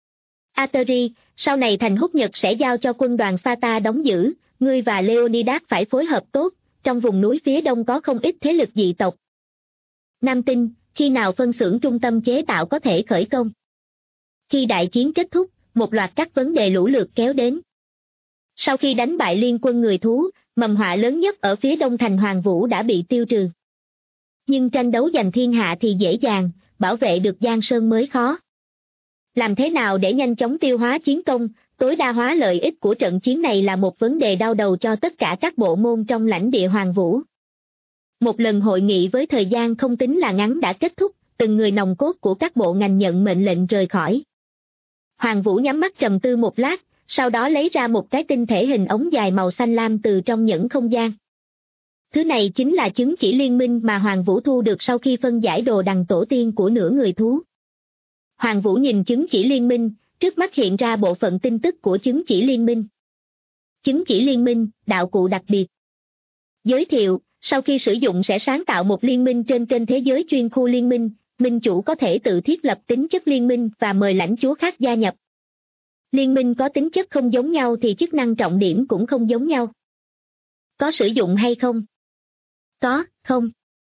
Ateri, sau này thành Húc Nhật sẽ giao cho quân đoàn Sata đóng giữ, ngươi và Leonidas phải phối hợp tốt, trong vùng núi phía đông có không ít thế lực dị tộc. Nam Tinh, khi nào phân xưởng trung tâm chế tạo có thể khởi công? Khi đại chiến kết thúc, một loạt các vấn đề lũ lượt kéo đến. Sau khi đánh bại liên quân người thú, mầm họa lớn nhất ở phía đông thành Hoàng Vũ đã bị tiêu trừ. Nhưng tranh đấu giành thiên hạ thì dễ dàng, bảo vệ được Giang Sơn mới khó. Làm thế nào để nhanh chóng tiêu hóa chiến công, tối đa hóa lợi ích của trận chiến này là một vấn đề đau đầu cho tất cả các bộ môn trong lãnh địa Hoàng Vũ. Một lần hội nghị với thời gian không tính là ngắn đã kết thúc, từng người nòng cốt của các bộ ngành nhận mệnh lệnh rời khỏi. Hoàng Vũ nhắm mắt trầm tư một lát, sau đó lấy ra một cái tinh thể hình ống dài màu xanh lam từ trong nhẫn không gian. Thứ này chính là chứng chỉ liên minh mà Hoàng Vũ thu được sau khi phân giải đồ đằng tổ tiên của nửa người thú. Hoàng Vũ nhìn chứng chỉ liên minh, trước mắt hiện ra bộ phận tin tức của chứng chỉ liên minh. Chứng chỉ liên minh, đạo cụ đặc biệt. Giới thiệu, sau khi sử dụng sẽ sáng tạo một liên minh trên kênh thế giới chuyên khu liên minh, minh chủ có thể tự thiết lập tính chất liên minh và mời lãnh chúa khác gia nhập. Liên minh có tính chất không giống nhau thì chức năng trọng điểm cũng không giống nhau. Có sử dụng hay không? Có, không?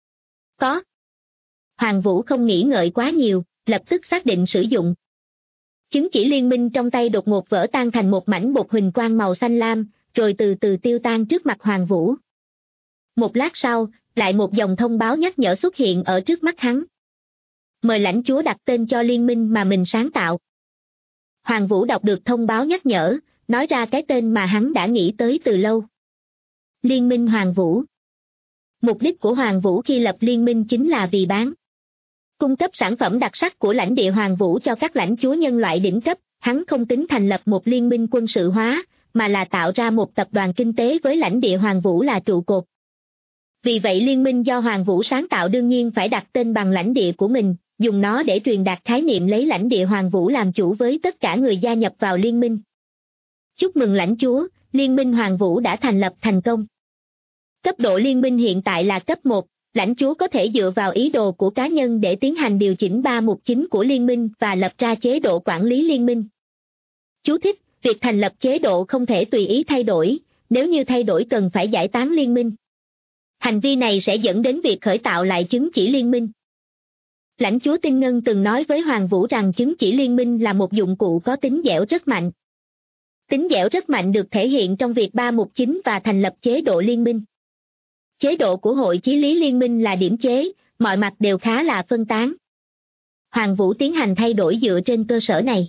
Có. Hoàng Vũ không nghĩ ngợi quá nhiều, lập tức xác định sử dụng. Chứng chỉ liên minh trong tay đột ngột vỡ tan thành một mảnh bột huỳnh quang màu xanh lam, rồi từ từ tiêu tan trước mặt Hoàng Vũ. Một lát sau, lại một dòng thông báo nhắc nhở xuất hiện ở trước mắt hắn. Mời lãnh chúa đặt tên cho liên minh mà mình sáng tạo. Hoàng Vũ đọc được thông báo nhắc nhở, nói ra cái tên mà hắn đã nghĩ tới từ lâu. Liên minh Hoàng Vũ. Mục đích của Hoàng Vũ khi lập liên minh chính là vì cung cấp sản phẩm đặc sắc của lãnh địa Hoàng Vũ cho các lãnh chúa nhân loại đỉnh cấp, hắn không tính thành lập một liên minh quân sự hóa, mà là tạo ra một tập đoàn kinh tế với lãnh địa Hoàng Vũ là trụ cột. Vì vậy liên minh do Hoàng Vũ sáng tạo đương nhiên phải đặt tên bằng lãnh địa của mình, dùng nó để truyền đạt khái niệm lấy lãnh địa Hoàng Vũ làm chủ với tất cả người gia nhập vào liên minh. Chúc mừng lãnh chúa, liên minh Hoàng Vũ đã thành lập thành công. Cấp độ liên minh hiện tại là cấp 1, lãnh chúa có thể dựa vào ý đồ của cá nhân để tiến hành điều chỉnh 3 mục chính của liên minh và lập ra chế độ quản lý liên minh. Chú thích, việc thành lập chế độ không thể tùy ý thay đổi, nếu như thay đổi cần phải giải tán liên minh. Hành vi này sẽ dẫn đến việc khởi tạo lại chứng chỉ liên minh. Lãnh chúa Tinh Ngân từng nói với Hoàng Vũ rằng chứng chỉ liên minh là một dụng cụ có tính dẻo rất mạnh. Tính dẻo rất mạnh được thể hiện trong việc 3 mục chính và thành lập chế độ liên minh. Chế độ của Hội Chí lý Liên minh là điểm chế, mọi mặt đều khá là phân tán. Hoàng Vũ tiến hành thay đổi dựa trên cơ sở này.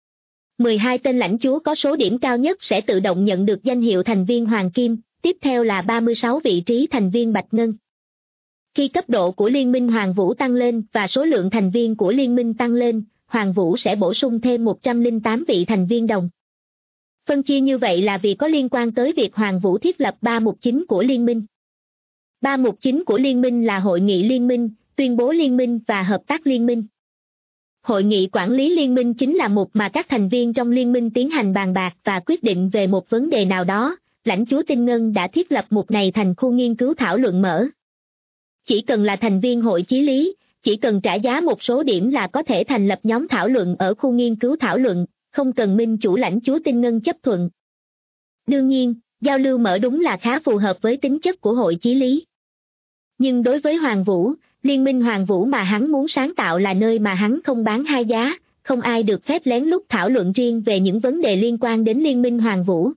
12 tên lãnh chúa có số điểm cao nhất sẽ tự động nhận được danh hiệu thành viên Hoàng Kim, tiếp theo là 36 vị trí thành viên Bạch Ngân. Khi cấp độ của Liên minh Hoàng Vũ tăng lên và số lượng thành viên của Liên minh tăng lên, Hoàng Vũ sẽ bổ sung thêm 108 vị thành viên đồng. Phân chia như vậy là vì có liên quan tới việc Hoàng Vũ thiết lập 3 mục chính của Liên minh. 3 mục chính của Liên minh là Hội nghị Liên minh, Tuyên bố Liên minh và Hợp tác Liên minh. Hội nghị quản lý Liên minh chính là mục mà các thành viên trong Liên minh tiến hành bàn bạc và quyết định về một vấn đề nào đó. Lãnh chúa Tinh Ngân đã thiết lập mục này thành khu nghiên cứu thảo luận mở. Chỉ cần là thành viên Hội Chí lý, chỉ cần trả giá một số điểm là có thể thành lập nhóm thảo luận ở khu nghiên cứu thảo luận, không cần minh chủ lãnh chúa Tinh Ngân chấp thuận. Đương nhiên, giao lưu mở đúng là khá phù hợp với tính chất của Hội Chí lý. Nhưng đối với Hoàng Vũ, Liên minh Hoàng Vũ mà hắn muốn sáng tạo là nơi mà hắn không bán hai giá, không ai được phép lén lút thảo luận riêng về những vấn đề liên quan đến Liên minh Hoàng Vũ.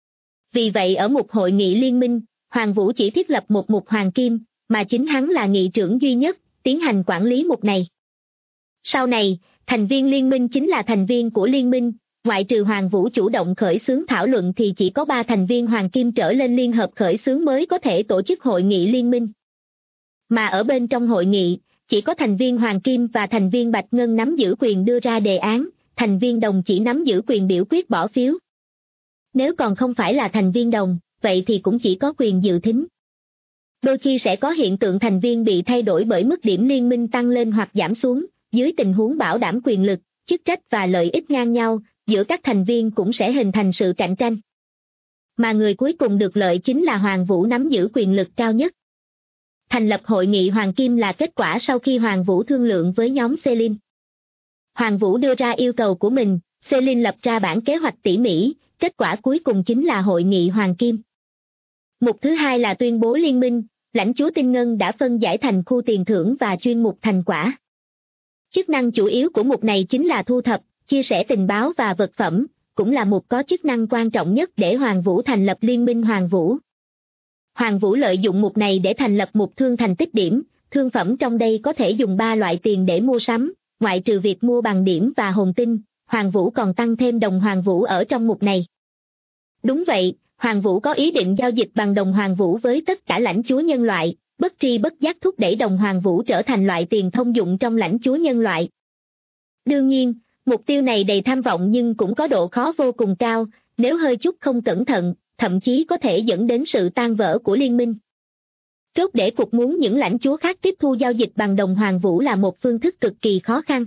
Vì vậy ở một hội nghị liên minh, Hoàng Vũ chỉ thiết lập một mục Hoàng Kim, mà chính hắn là nghị trưởng duy nhất, tiến hành quản lý mục này. Sau này, thành viên liên minh chính là thành viên của liên minh, ngoại trừ Hoàng Vũ chủ động khởi xướng thảo luận thì chỉ có 3 thành viên Hoàng Kim trở lên liên hợp khởi xướng mới có thể tổ chức hội nghị liên minh. Mà ở bên trong hội nghị, chỉ có thành viên Hoàng Kim và thành viên Bạch Ngân nắm giữ quyền đưa ra đề án, thành viên đồng chỉ nắm giữ quyền biểu quyết bỏ phiếu. Nếu còn không phải là thành viên đồng, vậy thì cũng chỉ có quyền dự thính. Đôi khi sẽ có hiện tượng thành viên bị thay đổi bởi mức điểm liên minh tăng lên hoặc giảm xuống, dưới tình huống bảo đảm quyền lực, chức trách và lợi ích ngang nhau, giữa các thành viên cũng sẽ hình thành sự cạnh tranh. Mà người cuối cùng được lợi chính là Hoàng Vũ nắm giữ quyền lực cao nhất. Thành lập hội nghị Hoàng Kim là kết quả sau khi Hoàng Vũ thương lượng với nhóm Selin. Hoàng Vũ đưa ra yêu cầu của mình, Selin lập ra bản kế hoạch tỉ mỉ, kết quả cuối cùng chính là hội nghị Hoàng Kim. Mục thứ hai là tuyên bố liên minh, lãnh chúa Tinh Ngân đã phân giải thành khu tiền thưởng và chuyên mục thành quả. Chức năng chủ yếu của mục này chính là thu thập, chia sẻ tình báo và vật phẩm, cũng là mục có chức năng quan trọng nhất để Hoàng Vũ thành lập liên minh Hoàng Vũ. Hoàng Vũ lợi dụng mục này để thành lập mục thương thành tích điểm, thương phẩm trong đây có thể dùng 3 loại tiền để mua sắm, ngoại trừ việc mua bằng điểm và hồn tinh, Hoàng Vũ còn tăng thêm đồng Hoàng Vũ ở trong mục này. Đúng vậy, Hoàng Vũ có ý định giao dịch bằng đồng Hoàng Vũ với tất cả lãnh chúa nhân loại, bất tri bất giác thúc đẩy đồng Hoàng Vũ trở thành loại tiền thông dụng trong lãnh chúa nhân loại. Đương nhiên, mục tiêu này đầy tham vọng nhưng cũng có độ khó vô cùng cao, nếu hơi chút không cẩn thận, thậm chí có thể dẫn đến sự tan vỡ của liên minh. Rốt để cuộc muốn những lãnh chúa khác tiếp thu giao dịch bằng đồng Hoàng Vũ là một phương thức cực kỳ khó khăn.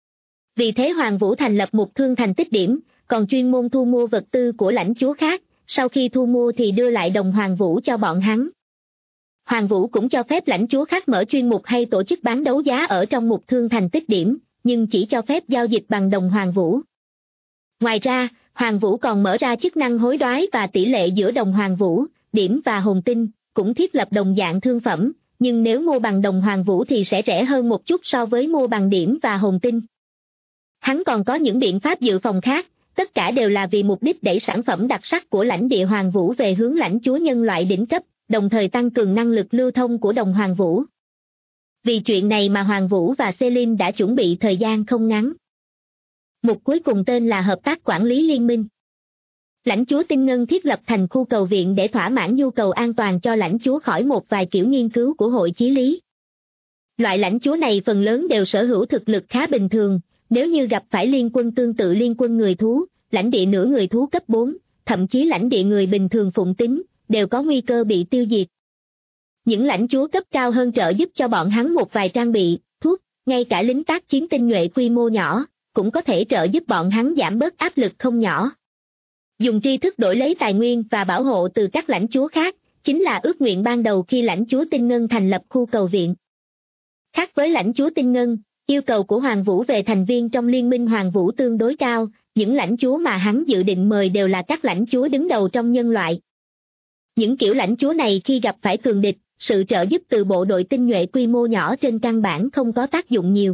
Vì thế Hoàng Vũ thành lập mục thương thành tích điểm, còn chuyên môn thu mua vật tư của lãnh chúa khác, sau khi thu mua thì đưa lại đồng Hoàng Vũ cho bọn hắn. Hoàng Vũ cũng cho phép lãnh chúa khác mở chuyên mục hay tổ chức bán đấu giá ở trong mục thương thành tích điểm, nhưng chỉ cho phép giao dịch bằng đồng Hoàng Vũ. Ngoài ra, Hoàng Vũ còn mở ra chức năng hối đoái và tỷ lệ giữa đồng Hoàng Vũ, điểm và hồn tinh, cũng thiết lập đồng dạng thương phẩm, nhưng nếu mua bằng đồng Hoàng Vũ thì sẽ rẻ hơn một chút so với mua bằng điểm và hồn tinh. Hắn còn có những biện pháp dự phòng khác, tất cả đều là vì mục đích đẩy sản phẩm đặc sắc của lãnh địa Hoàng Vũ về hướng lãnh chúa nhân loại đỉnh cấp, đồng thời tăng cường năng lực lưu thông của đồng Hoàng Vũ. Vì chuyện này mà Hoàng Vũ và Selin đã chuẩn bị thời gian không ngắn. Mục cuối cùng tên là hợp tác quản lý liên minh. Lãnh chúa Tinh Ngân thiết lập thành khu cầu viện để thỏa mãn nhu cầu an toàn cho lãnh chúa khỏi một vài kiểu nghiên cứu của hội chí lý. Loại lãnh chúa này phần lớn đều sở hữu thực lực khá bình thường, nếu như gặp phải liên quân tương tự liên quân người thú, lãnh địa nửa người thú cấp 4, thậm chí lãnh địa người bình thường phụng tính, đều có nguy cơ bị tiêu diệt. Những lãnh chúa cấp cao hơn trợ giúp cho bọn hắn một vài trang bị, thuốc, ngay cả lính tác chiến tinh nhuệ quy mô nhỏ, cũng có thể trợ giúp bọn hắn giảm bớt áp lực không nhỏ. Dùng tri thức đổi lấy tài nguyên và bảo hộ từ các lãnh chúa khác, chính là ước nguyện ban đầu khi lãnh chúa Tinh Ngân thành lập khu cầu viện. Khác với lãnh chúa Tinh Ngân, yêu cầu của Hoàng Vũ về thành viên trong liên minh Hoàng Vũ tương đối cao, những lãnh chúa mà hắn dự định mời đều là các lãnh chúa đứng đầu trong nhân loại. Những kiểu lãnh chúa này khi gặp phải cường địch, sự trợ giúp từ bộ đội tinh nhuệ quy mô nhỏ trên căn bản không có tác dụng nhiều.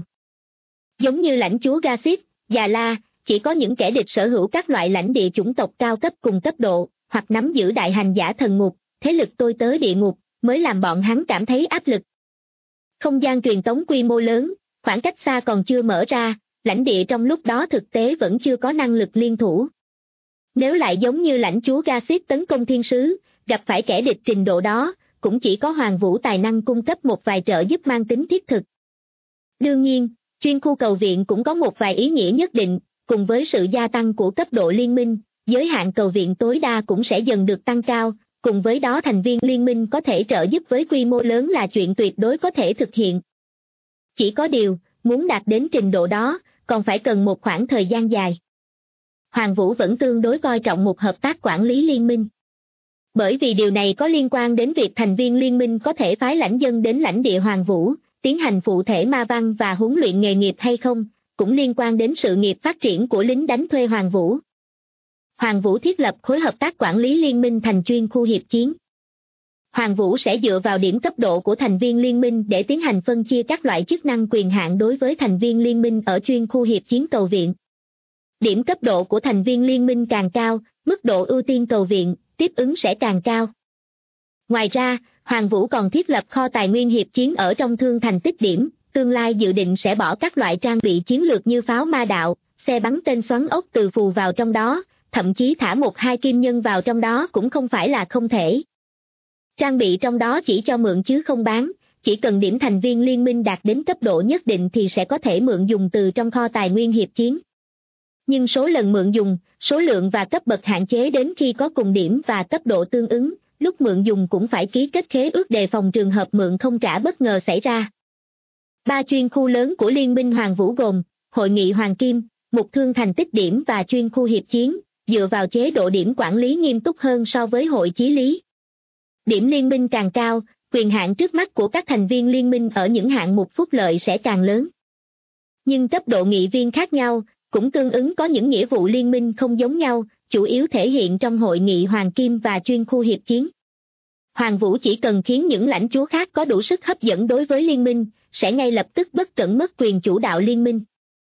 Giống như lãnh chúa Gasit, Già La, chỉ có những kẻ địch sở hữu các loại lãnh địa chủng tộc cao cấp cùng cấp độ, hoặc nắm giữ đại hành giả thần ngục, thế lực tôi tớ địa ngục, mới làm bọn hắn cảm thấy áp lực. Không gian truyền tống quy mô lớn, khoảng cách xa còn chưa mở ra, lãnh địa trong lúc đó thực tế vẫn chưa có năng lực liên thủ. Nếu lại giống như lãnh chúa Gasit tấn công thiên sứ, gặp phải kẻ địch trình độ đó, cũng chỉ có Hoàng Vũ tài năng cung cấp một vài trợ giúp mang tính thiết thực. Đương nhiên, chuyên khu cầu viện cũng có một vài ý nghĩa nhất định, cùng với sự gia tăng của cấp độ liên minh, giới hạn cầu viện tối đa cũng sẽ dần được tăng cao, cùng với đó thành viên liên minh có thể trợ giúp với quy mô lớn là chuyện tuyệt đối có thể thực hiện. Chỉ có điều, muốn đạt đến trình độ đó, còn phải cần một khoảng thời gian dài. Hoàng Vũ vẫn tương đối coi trọng một hợp tác quản lý liên minh. Bởi vì điều này có liên quan đến việc thành viên liên minh có thể phái lãnh dân đến lãnh địa Hoàng Vũ, tiến hành phụ thể ma văn và huấn luyện nghề nghiệp hay không, cũng liên quan đến sự nghiệp phát triển của lính đánh thuê Hoàng Vũ. Hoàng Vũ thiết lập khối hợp tác quản lý liên minh thành chuyên khu hiệp chiến. Hoàng Vũ sẽ dựa vào điểm cấp độ của thành viên liên minh để tiến hành phân chia các loại chức năng quyền hạn đối với thành viên liên minh ở chuyên khu hiệp chiến cầu viện. Điểm cấp độ của thành viên liên minh càng cao, mức độ ưu tiên cầu viện, tiếp ứng sẽ càng cao. Ngoài ra, Hoàng Vũ còn thiết lập kho tài nguyên hiệp chiến ở trong thương thành tích điểm, tương lai dự định sẽ bỏ các loại trang bị chiến lược như pháo ma đạo, xe bắn tên xoắn ốc từ phù vào trong đó, thậm chí thả 1-2 kim nhân vào trong đó cũng không phải là không thể. Trang bị trong đó chỉ cho mượn chứ không bán, chỉ cần điểm thành viên liên minh đạt đến cấp độ nhất định thì sẽ có thể mượn dùng từ trong kho tài nguyên hiệp chiến. Nhưng số lần mượn dùng, số lượng và cấp bậc hạn chế đến khi có cùng điểm và cấp độ tương ứng, lúc mượn dùng cũng phải ký kết khế ước đề phòng trường hợp mượn không trả bất ngờ xảy ra. 3 chuyên khu lớn của Liên minh Hoàng Vũ gồm Hội nghị Hoàng Kim, Mục Thương Thành Tích Điểm và chuyên khu hiệp chiến, dựa vào chế độ điểm quản lý nghiêm túc hơn so với hội chí lý. Điểm liên minh càng cao, quyền hạn trước mắt của các thành viên liên minh ở những hạng mục phúc lợi sẽ càng lớn. Nhưng cấp độ nghị viên khác nhau, cũng tương ứng có những nghĩa vụ liên minh không giống nhau, chủ yếu thể hiện trong hội nghị Hoàng Kim và chuyên khu hiệp chiến. Hoàng Vũ chỉ cần khiến những lãnh chúa khác có đủ sức hấp dẫn đối với liên minh, sẽ ngay lập tức bất cẩn mất quyền chủ đạo liên minh.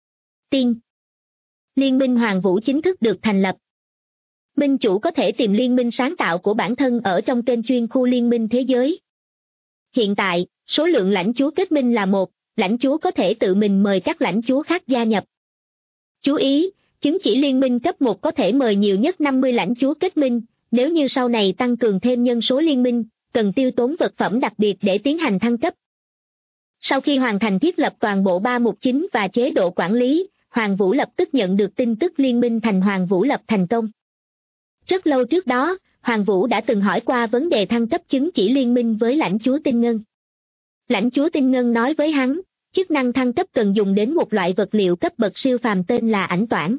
Tin. Liên minh Hoàng Vũ chính thức được thành lập. Minh chủ có thể tìm liên minh sáng tạo của bản thân ở trong kênh chuyên khu Liên minh Thế giới. Hiện tại, số lượng lãnh chúa kết minh là 1, lãnh chúa có thể tự mình mời các lãnh chúa khác gia nhập. Chú ý, chứng chỉ liên minh cấp 1 có thể mời nhiều nhất 50 lãnh chúa kết minh, nếu như sau này tăng cường thêm nhân số liên minh, cần tiêu tốn vật phẩm đặc biệt để tiến hành thăng cấp. Sau khi hoàn thành thiết lập toàn bộ 3 mục chính và chế độ quản lý, Hoàng Vũ lập tức nhận được tin tức liên minh thành Hoàng Vũ lập thành công. Rất lâu trước đó, Hoàng Vũ đã từng hỏi qua vấn đề thăng cấp chứng chỉ liên minh với lãnh chúa Tinh Ngân. Lãnh chúa Tinh Ngân nói với hắn, chức năng thăng cấp cần dùng đến một loại vật liệu cấp bậc siêu phàm tên là ảnh toản.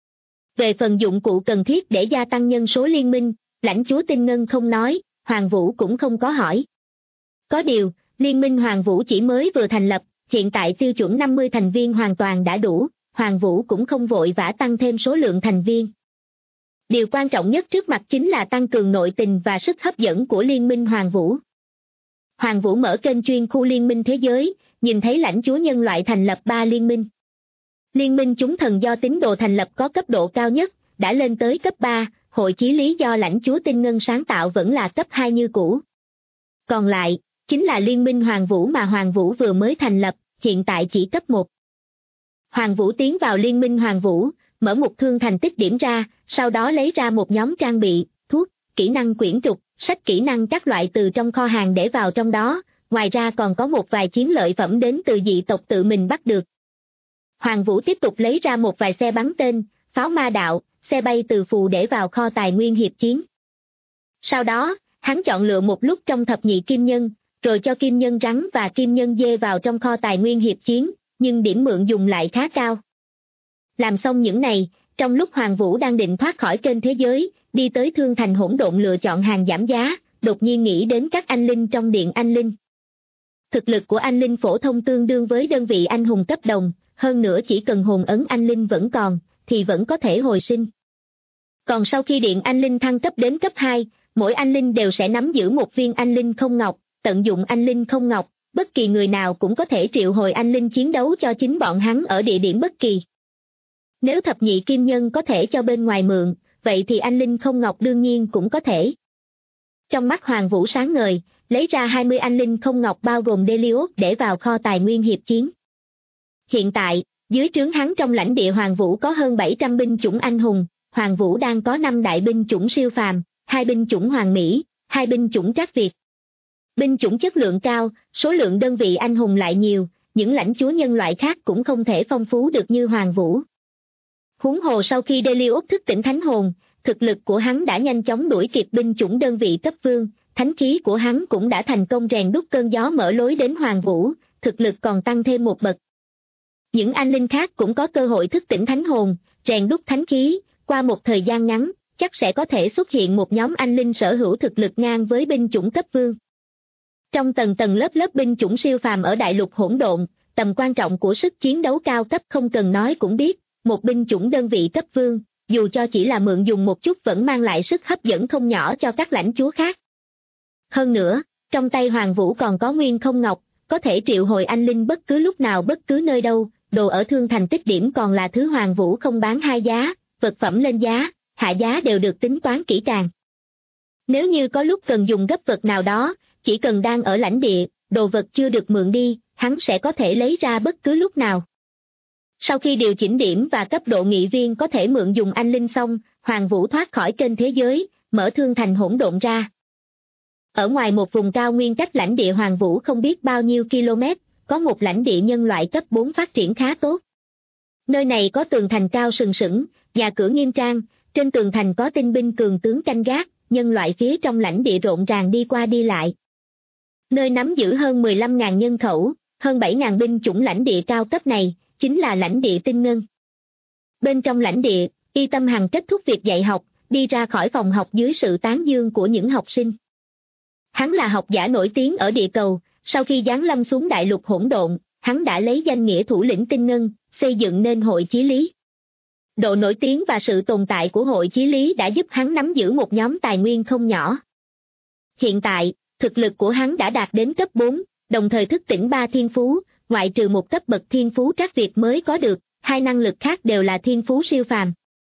Về phần dụng cụ cần thiết để gia tăng nhân số liên minh, lãnh chúa Tinh Ngân không nói, Hoàng Vũ cũng không có hỏi. Có điều, liên minh Hoàng Vũ chỉ mới vừa thành lập, hiện tại tiêu chuẩn 50 thành viên hoàn toàn đã đủ, Hoàng Vũ cũng không vội vã tăng thêm số lượng thành viên. Điều quan trọng nhất trước mặt chính là tăng cường nội tình và sức hấp dẫn của liên minh Hoàng Vũ. Hoàng Vũ mở kênh chuyên khu Liên minh Thế giới, nhìn thấy lãnh chúa nhân loại thành lập 3 liên minh. Liên minh chúng thần do tín đồ thành lập có cấp độ cao nhất, đã lên tới cấp 3, hội chí lý do lãnh chúa Tinh Ngân sáng tạo vẫn là cấp 2 như cũ. Còn lại, chính là liên minh Hoàng Vũ mà Hoàng Vũ vừa mới thành lập, hiện tại chỉ cấp 1. Hoàng Vũ tiến vào liên minh Hoàng Vũ, mở Mục Thương Thành Tích Điểm ra, sau đó lấy ra một nhóm trang bị, thuốc, kỹ năng quyển trục, sách kỹ năng các loại từ trong kho hàng để vào trong đó, ngoài ra còn có một vài chiến lợi phẩm đến từ dị tộc tự mình bắt được. Hoàng Vũ tiếp tục lấy ra một vài xe bắn tên, pháo ma đạo, xe bay từ phù để vào kho tài nguyên hiệp chiến. Sau đó, hắn chọn lựa một lúc trong thập nhị kim nhân, rồi cho kim nhân rắn và kim nhân dê vào trong kho tài nguyên hiệp chiến, nhưng điểm mượn dùng lại khá cao. Làm xong những này, trong lúc Hoàng Vũ đang định thoát khỏi kênh thế giới, đi tới Thương Thành Hỗn Độn lựa chọn hàng giảm giá, đột nhiên nghĩ đến các anh linh trong điện anh linh. Thực lực của anh linh phổ thông tương đương với đơn vị anh hùng cấp đồng, hơn nữa chỉ cần hồn ấn anh linh vẫn còn, thì vẫn có thể hồi sinh. Còn sau khi điện anh linh thăng cấp đến cấp 2, mỗi anh linh đều sẽ nắm giữ một viên anh linh không ngọc, tận dụng anh linh không ngọc, bất kỳ người nào cũng có thể triệu hồi anh linh chiến đấu cho chính bọn hắn ở địa điểm bất kỳ. Nếu thập nhị kim nhân có thể cho bên ngoài mượn, vậy thì anh linh không ngọc đương nhiên cũng có thể. Trong mắt Hoàng Vũ sáng ngời, lấy ra 20 anh linh không ngọc bao gồm Delios để vào kho tài nguyên hiệp chiến. Hiện tại, dưới trướng hắn trong lãnh địa Hoàng Vũ có hơn 700 binh chủng anh hùng, Hoàng Vũ đang có 5 đại binh chủng siêu phàm, 2 binh chủng Hoàng Mỹ, 2 binh chủng Trác Việt. Binh chủng chất lượng cao, số lượng đơn vị anh hùng lại nhiều, những lãnh chúa nhân loại khác cũng không thể phong phú được như Hoàng Vũ. Huống hồ sau khi Delios thức tỉnh thánh hồn, thực lực của hắn đã nhanh chóng đuổi kịp binh chủng đơn vị cấp vương, thánh khí của hắn cũng đã thành công rèn đúc cơn gió mở lối đến Hoàng Vũ, thực lực còn tăng thêm một bậc. Những anh linh khác cũng có cơ hội thức tỉnh thánh hồn, rèn đúc thánh khí, qua một thời gian ngắn, chắc sẽ có thể xuất hiện một nhóm anh linh sở hữu thực lực ngang với binh chủng cấp vương. Trong tầng tầng lớp lớp binh chủng siêu phàm ở đại lục hỗn độn, tầm quan trọng của sức chiến đấu cao cấp không cần nói cũng biết, một binh chủng đơn vị cấp vương, dù cho chỉ là mượn dùng một chút vẫn mang lại sức hấp dẫn không nhỏ cho các lãnh chúa khác. Hơn nữa, trong tay Hoàng Vũ còn có nguyên không ngọc, có thể triệu hồi anh linh bất cứ lúc nào bất cứ nơi đâu, đồ ở Thương Thành Tích Điểm còn là thứ Hoàng Vũ không bán hai giá, vật phẩm lên giá, hạ giá đều được tính toán kỹ càng. Nếu như có lúc cần dùng gấp vật nào đó, chỉ cần đang ở lãnh địa, đồ vật chưa được mượn đi, hắn sẽ có thể lấy ra bất cứ lúc nào. Sau khi điều chỉnh điểm và cấp độ nghị viên có thể mượn dùng anh linh xong, Hoàng Vũ thoát khỏi kênh thế giới, mở thương thành hỗn độn ra. Ở ngoài một vùng cao nguyên cách lãnh địa Hoàng Vũ không biết bao nhiêu km, có một lãnh địa nhân loại cấp 4 phát triển khá tốt. Nơi này có tường thành cao sừng sững, nhà cửa nghiêm trang, trên tường thành có tinh binh cường tướng canh gác, nhân loại phía trong lãnh địa rộn ràng đi qua đi lại. Nơi nắm giữ hơn 15.000 nhân khẩu, hơn 7.000 binh chủng lãnh địa cao cấp này, chính là lãnh địa Tinh Ngân. Bên trong lãnh địa, Y Tâm Hằng kết thúc việc dạy học, đi ra khỏi phòng học dưới sự tán dương của những học sinh. Hắn là học giả nổi tiếng ở địa cầu, sau khi giáng lâm xuống đại lục hỗn độn, hắn đã lấy danh nghĩa thủ lĩnh Tinh Ngân, xây dựng nên Hội Chí Lý. Độ nổi tiếng và sự tồn tại của Hội Chí Lý đã giúp hắn nắm giữ một nhóm tài nguyên không nhỏ. Hiện tại, thực lực của hắn đã đạt đến cấp 4, đồng thời thức tỉnh 3 thiên phú, ngoại trừ một cấp bậc thiên phú Trác Việt mới có được, 2 năng lực khác đều là thiên phú siêu phàm.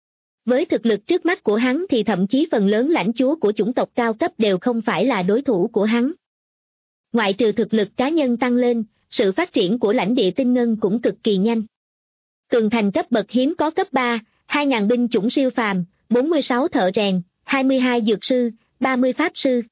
Với thực lực trước mắt của hắn thì thậm chí phần lớn lãnh chúa của chủng tộc cao cấp đều không phải là đối thủ của hắn. Ngoại trừ thực lực cá nhân tăng lên, sự phát triển của lãnh địa Tinh Ngân cũng cực kỳ nhanh. Tường thành cấp bậc hiếm có cấp 3, 2.000 binh chủng siêu phàm, 46 thợ rèn, 22 dược sư, 30 pháp sư.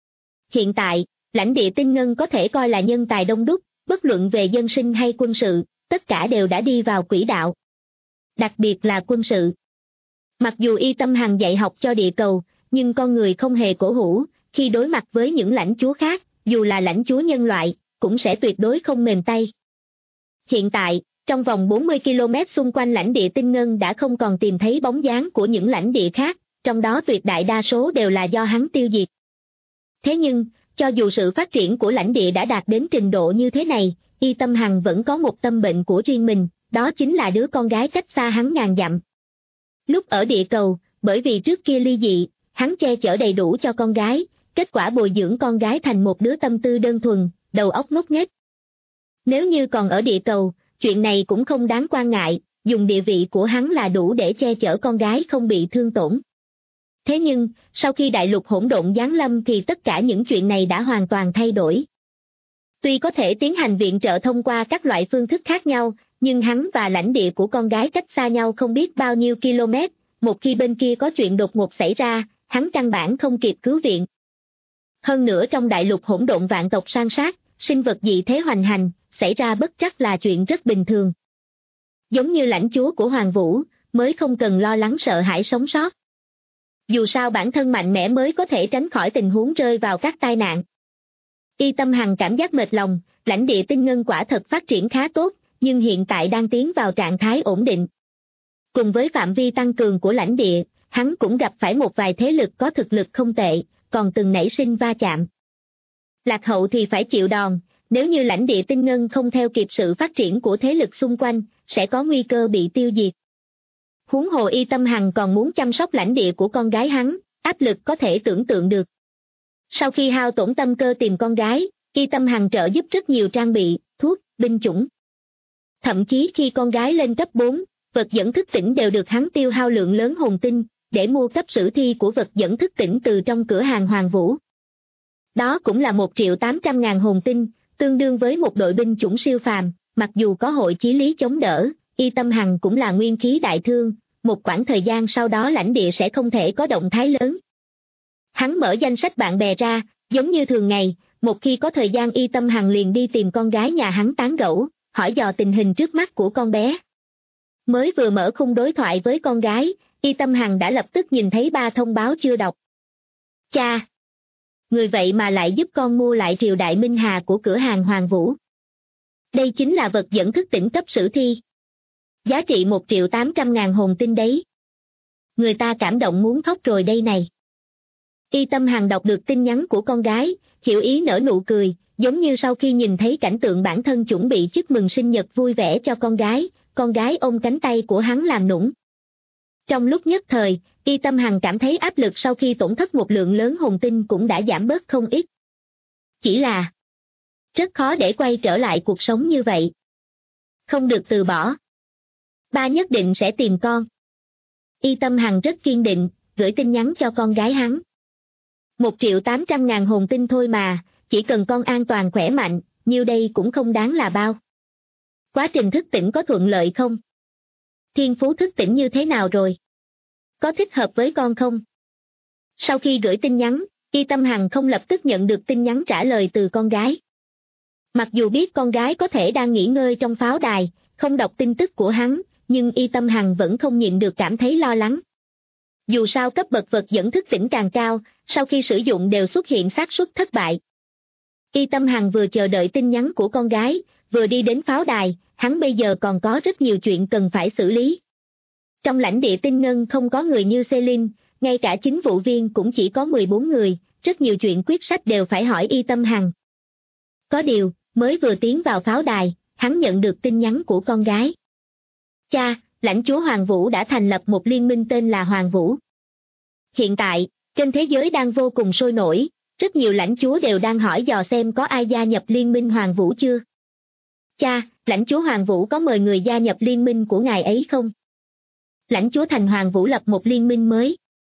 Hiện tại, lãnh địa Tinh Ngân có thể coi là nhân tài đông đúc, bất luận về dân sinh hay quân sự, tất cả đều đã đi vào quỹ đạo. Đặc biệt là quân sự. Mặc dù Y Tâm Hằng dạy học cho địa cầu, nhưng con người không hề cổ hủ, khi đối mặt với những lãnh chúa khác, dù là lãnh chúa nhân loại, cũng sẽ tuyệt đối không mềm tay. Hiện tại, trong vòng 40 km xung quanh lãnh địa Tinh Ngân đã không còn tìm thấy bóng dáng của những lãnh địa khác, trong đó tuyệt đại đa số đều là do hắn tiêu diệt. Thế nhưng, cho dù sự phát triển của lãnh địa đã đạt đến trình độ như thế này, Y Tâm Hằng vẫn có một tâm bệnh của riêng mình, đó chính là đứa con gái cách xa hắn ngàn dặm. Lúc ở địa cầu, bởi vì trước kia ly dị, hắn che chở đầy đủ cho con gái, kết quả bồi dưỡng con gái thành một đứa tâm tư đơn thuần, đầu óc ngốc nghếch. Nếu như còn ở địa cầu, chuyện này cũng không đáng quan ngại, dùng địa vị của hắn là đủ để che chở con gái không bị thương tổn. Thế nhưng, sau khi đại lục hỗn độn giáng lâm thì tất cả những chuyện này đã hoàn toàn thay đổi. Tuy có thể tiến hành viện trợ thông qua các loại phương thức khác nhau, nhưng hắn và lãnh địa của con gái cách xa nhau không biết bao nhiêu km, một khi bên kia có chuyện đột ngột xảy ra, hắn căn bản không kịp cứu viện. Hơn nữa trong đại lục hỗn độn vạn tộc san sát, sinh vật dị thế hoành hành, xảy ra bất trắc là chuyện rất bình thường. Giống như lãnh chúa của Hoàng Vũ, mới không cần lo lắng sợ hãi sống sót. Dù sao bản thân mạnh mẽ mới có thể tránh khỏi tình huống rơi vào các tai nạn. Y Tâm Hằng cảm giác mệt lòng, lãnh địa Tinh Ngân quả thật phát triển khá tốt, nhưng hiện tại đang tiến vào trạng thái ổn định. Cùng với phạm vi tăng cường của lãnh địa, hắn cũng gặp phải một vài thế lực có thực lực không tệ, còn từng nảy sinh va chạm. Lạc hậu thì phải chịu đòn, nếu như lãnh địa Tinh Ngân không theo kịp sự phát triển của thế lực xung quanh, sẽ có nguy cơ bị tiêu diệt. Huống hồ Y Tâm Hằng còn muốn chăm sóc lãnh địa của con gái hắn, áp lực có thể tưởng tượng được. Sau khi hao tổn tâm cơ tìm con gái, Y Tâm Hằng trợ giúp rất nhiều trang bị, thuốc, binh chủng. Thậm chí khi con gái lên cấp 4, vật dẫn thức tỉnh đều được hắn tiêu hao lượng lớn hồn tinh, để mua cấp sử thi của vật dẫn thức tỉnh từ trong cửa hàng Hoàng Vũ. Đó cũng là 1.800.000 hồn tinh, tương đương với một đội binh chủng siêu phàm, mặc dù có Hội Chí Lý chống đỡ, Y Tâm Hằng cũng là nguyên khí đại thương, một quãng thời gian sau đó lãnh địa sẽ không thể có động thái lớn. Hắn mở danh sách bạn bè ra, giống như thường ngày, một khi có thời gian Y Tâm Hằng liền đi tìm con gái nhà hắn tán gẫu, hỏi dò tình hình trước mắt của con bé. Mới vừa mở khung đối thoại với con gái, Y Tâm Hằng đã lập tức nhìn thấy 3 thông báo chưa đọc. Cha! Người vậy mà lại giúp con mua lại triều đại Minh Hà của cửa hàng Hoàng Vũ. Đây chính là vật dẫn thức tỉnh cấp sử thi. Giá trị 1.800.000 hồn tinh đấy. Người ta cảm động muốn khóc rồi đây này. Y Tâm Hằng đọc được tin nhắn của con gái, hiểu ý nở nụ cười, giống như sau khi nhìn thấy cảnh tượng bản thân chuẩn bị chúc mừng sinh nhật vui vẻ cho con gái ôm cánh tay của hắn làm nũng. Trong lúc nhất thời, Y Tâm Hằng cảm thấy áp lực sau khi tổn thất một lượng lớn hồn tinh cũng đã giảm bớt không ít. Chỉ là rất khó để quay trở lại cuộc sống như vậy. Không được từ bỏ. Ba nhất định sẽ tìm con. Y Tâm Hằng rất kiên định, gửi tin nhắn cho con gái hắn. 1.800.000 hồn tinh thôi mà, chỉ cần con an toàn khỏe mạnh, nhiêu đây cũng không đáng là bao. Quá trình thức tỉnh có thuận lợi không? Thiên phú thức tỉnh như thế nào rồi? Có thích hợp với con không? Sau khi gửi tin nhắn, Y Tâm Hằng không lập tức nhận được tin nhắn trả lời từ con gái. Mặc dù biết con gái có thể đang nghỉ ngơi trong pháo đài, không đọc tin tức của hắn, nhưng Y Tâm Hằng vẫn không nhịn được cảm thấy lo lắng. Dù sao cấp bậc vật dẫn thức tỉnh càng cao, sau khi sử dụng đều xuất hiện xác suất thất bại. Y Tâm Hằng vừa chờ đợi tin nhắn của con gái, vừa đi đến pháo đài, hắn bây giờ còn có rất nhiều chuyện cần phải xử lý. Trong lãnh địa tinh ngân không có người như Celine, ngay cả chính vụ viên cũng chỉ có 14 người, rất nhiều chuyện quyết sách đều phải hỏi Y Tâm Hằng. Có điều, mới vừa tiến vào pháo đài, hắn nhận được tin nhắn của con gái. Cha, lãnh chúa Hoàng Vũ đã thành lập một liên minh tên là Hoàng Vũ. Hiện tại, trên thế giới đang vô cùng sôi nổi, rất nhiều lãnh chúa đều đang hỏi dò xem có ai gia nhập liên minh Hoàng Vũ chưa. Cha, lãnh chúa Hoàng Vũ có mời người gia nhập liên minh của ngài ấy không? Lãnh chúa thành Hoàng Vũ lập một liên minh mới.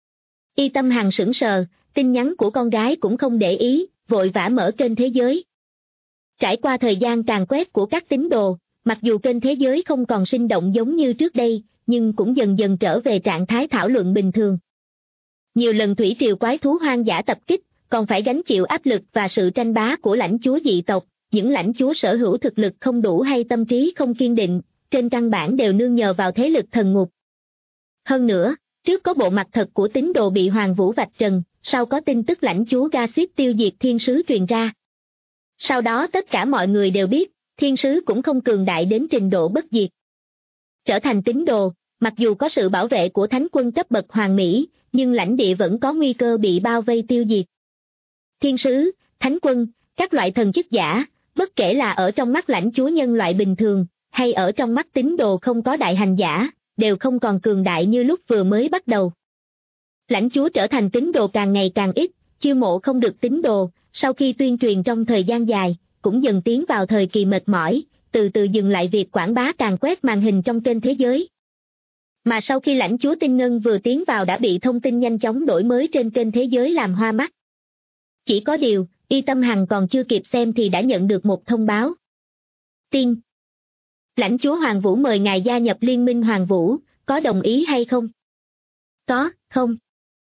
Y Tâm Hằng sững sờ, tin nhắn của con gái cũng không để ý, vội vã mở kênh thế giới. Trải qua thời gian càn quét của các tín đồ, mặc dù kênh thế giới không còn sinh động giống như trước đây, nhưng cũng dần dần trở về trạng thái thảo luận bình thường. Nhiều lần thủy triều quái thú hoang dã tập kích, còn phải gánh chịu áp lực và sự tranh bá của lãnh chúa dị tộc, những lãnh chúa sở hữu thực lực không đủ hay tâm trí không kiên định, trên căn bản đều nương nhờ vào thế lực thần ngục. Hơn nữa, trước có bộ mặt thật của tín đồ bị Hoàng Vũ vạch trần, sau có tin tức lãnh chúa Gassip tiêu diệt thiên sứ truyền ra. Sau đó tất cả mọi người đều biết, thiên sứ cũng không cường đại đến trình độ bất diệt. Trở thành tín đồ, mặc dù có sự bảo vệ của thánh quân cấp bậc hoàng mỹ, nhưng lãnh địa vẫn có nguy cơ bị bao vây tiêu diệt. Thiên sứ, thánh quân, các loại thần chức giả, bất kể là ở trong mắt lãnh chúa nhân loại bình thường, hay ở trong mắt tín đồ không có đại hành giả, đều không còn cường đại như lúc vừa mới bắt đầu. Lãnh chúa trở thành tín đồ càng ngày càng ít, chiêu mộ không được tín đồ, sau khi tuyên truyền trong thời gian dài, cũng dần tiến vào thời kỳ mệt mỏi, từ từ dừng lại việc quảng bá càn quét màn hình trong kênh thế giới. Mà sau khi lãnh chúa Tinh Ngân vừa tiến vào đã bị thông tin nhanh chóng đổi mới trên kênh thế giới làm hoa mắt. Chỉ có điều, Y Tâm Hằng còn chưa kịp xem thì đã nhận được một thông báo. Tiên. Lãnh chúa Hoàng Vũ mời ngài gia nhập liên minh Hoàng Vũ, có đồng ý hay không? Có, không.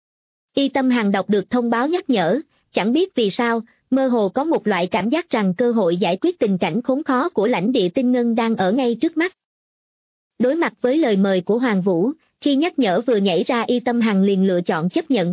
Y Tâm Hằng đọc được thông báo nhắc nhở, chẳng biết vì sao, mơ hồ có một loại cảm giác rằng cơ hội giải quyết tình cảnh khốn khó của lãnh địa Tinh Ngân đang ở ngay trước mắt. Đối mặt với lời mời của Hoàng Vũ, khi nhắc nhở vừa nhảy ra Y Tâm Hằng liền lựa chọn chấp nhận.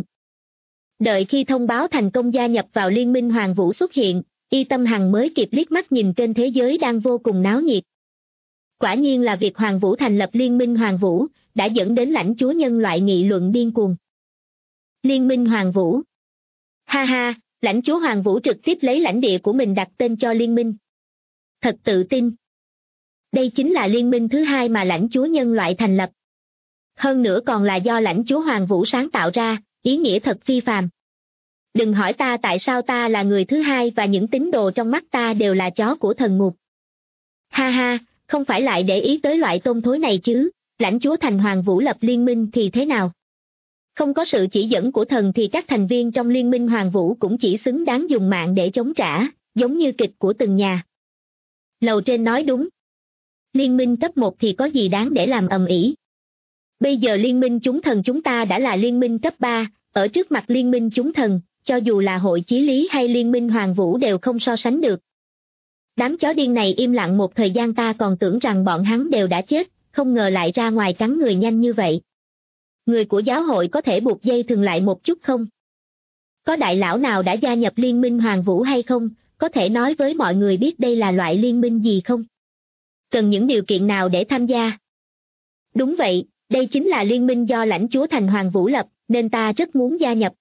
Đợi khi thông báo thành công gia nhập vào liên minh Hoàng Vũ xuất hiện, Y Tâm Hằng mới kịp liếc mắt nhìn kênh thế giới đang vô cùng náo nhiệt. Quả nhiên là việc Hoàng Vũ thành lập liên minh Hoàng Vũ, đã dẫn đến lãnh chúa nhân loại nghị luận điên cuồng. Liên minh Hoàng Vũ. Ha ha, lãnh chúa Hoàng Vũ trực tiếp lấy lãnh địa của mình đặt tên cho liên minh. Thật tự tin. Đây chính là liên minh thứ hai mà lãnh chúa nhân loại thành lập. Hơn nữa còn là do lãnh chúa Hoàng Vũ sáng tạo ra, ý nghĩa thật phi phàm. Đừng hỏi ta tại sao ta là người thứ hai và những tín đồ trong mắt ta đều là chó của thần ngục. Ha ha, không phải lại để ý tới loại tôm thối này chứ, lãnh chúa thành Hoàng Vũ lập liên minh thì thế nào? Không có sự chỉ dẫn của thần thì các thành viên trong liên minh Hoàng Vũ cũng chỉ xứng đáng dùng mạng để chống trả, giống như kịch của từng nhà. Lầu trên nói đúng. Liên minh cấp 1 thì có gì đáng để làm ầm ĩ. Bây giờ liên minh chúng thần chúng ta đã là liên minh cấp 3, ở trước mặt liên minh chúng thần, cho dù là hội chí lý hay liên minh Hoàng Vũ đều không so sánh được. Đám chó điên này im lặng một thời gian ta còn tưởng rằng bọn hắn đều đã chết, không ngờ lại ra ngoài cắn người nhanh như vậy. Người của giáo hội có thể buộc dây thừng lại một chút không? Có đại lão nào đã gia nhập liên minh Hoàng Vũ hay không, có thể nói với mọi người biết đây là loại liên minh gì không? Cần những điều kiện nào để tham gia? Đúng vậy, đây chính là liên minh do lãnh chúa thành Hoàng Vũ lập, nên ta rất muốn gia nhập.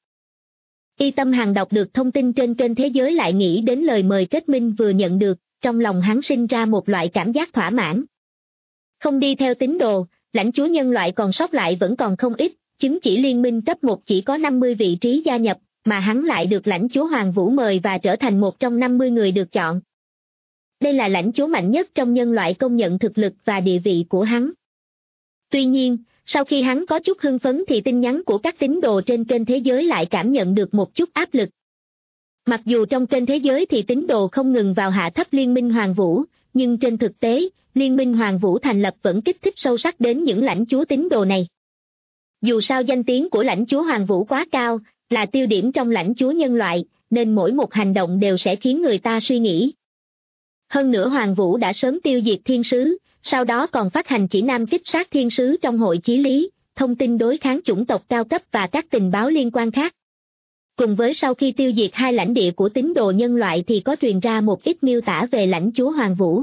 Y Tâm Hằng đọc được thông tin trên kênh thế giới lại nghĩ đến lời mời kết minh vừa nhận được, trong lòng hắn sinh ra một loại cảm giác thỏa mãn. Không đi theo tín đồ, lãnh chúa nhân loại còn sót lại vẫn còn không ít, chứng chỉ liên minh cấp 1 chỉ có 50 vị trí gia nhập, mà hắn lại được lãnh chúa Hoàng Vũ mời và trở thành một trong 50 người được chọn. Đây là lãnh chúa mạnh nhất trong nhân loại công nhận thực lực và địa vị của hắn. Tuy nhiên, sau khi hắn có chút hưng phấn thì tin nhắn của các tín đồ trên kênh thế giới lại cảm nhận được một chút áp lực. Mặc dù trong kênh thế giới thì tín đồ không ngừng vào hạ thấp Liên minh Hoàng Vũ, nhưng trên thực tế, Liên minh Hoàng Vũ thành lập vẫn kích thích sâu sắc đến những lãnh chúa tín đồ này. Dù sao danh tiếng của lãnh chúa Hoàng Vũ quá cao, là tiêu điểm trong lãnh chúa nhân loại, nên mỗi một hành động đều sẽ khiến người ta suy nghĩ. Hơn nữa Hoàng Vũ đã sớm tiêu diệt thiên sứ, sau đó còn phát hành chỉ nam kích sát thiên sứ trong hội chí lý, thông tin đối kháng chủng tộc cao cấp và các tình báo liên quan khác. Cùng với sau khi tiêu diệt hai lãnh địa của tín đồ nhân loại thì có truyền ra một ít miêu tả về lãnh chúa Hoàng Vũ.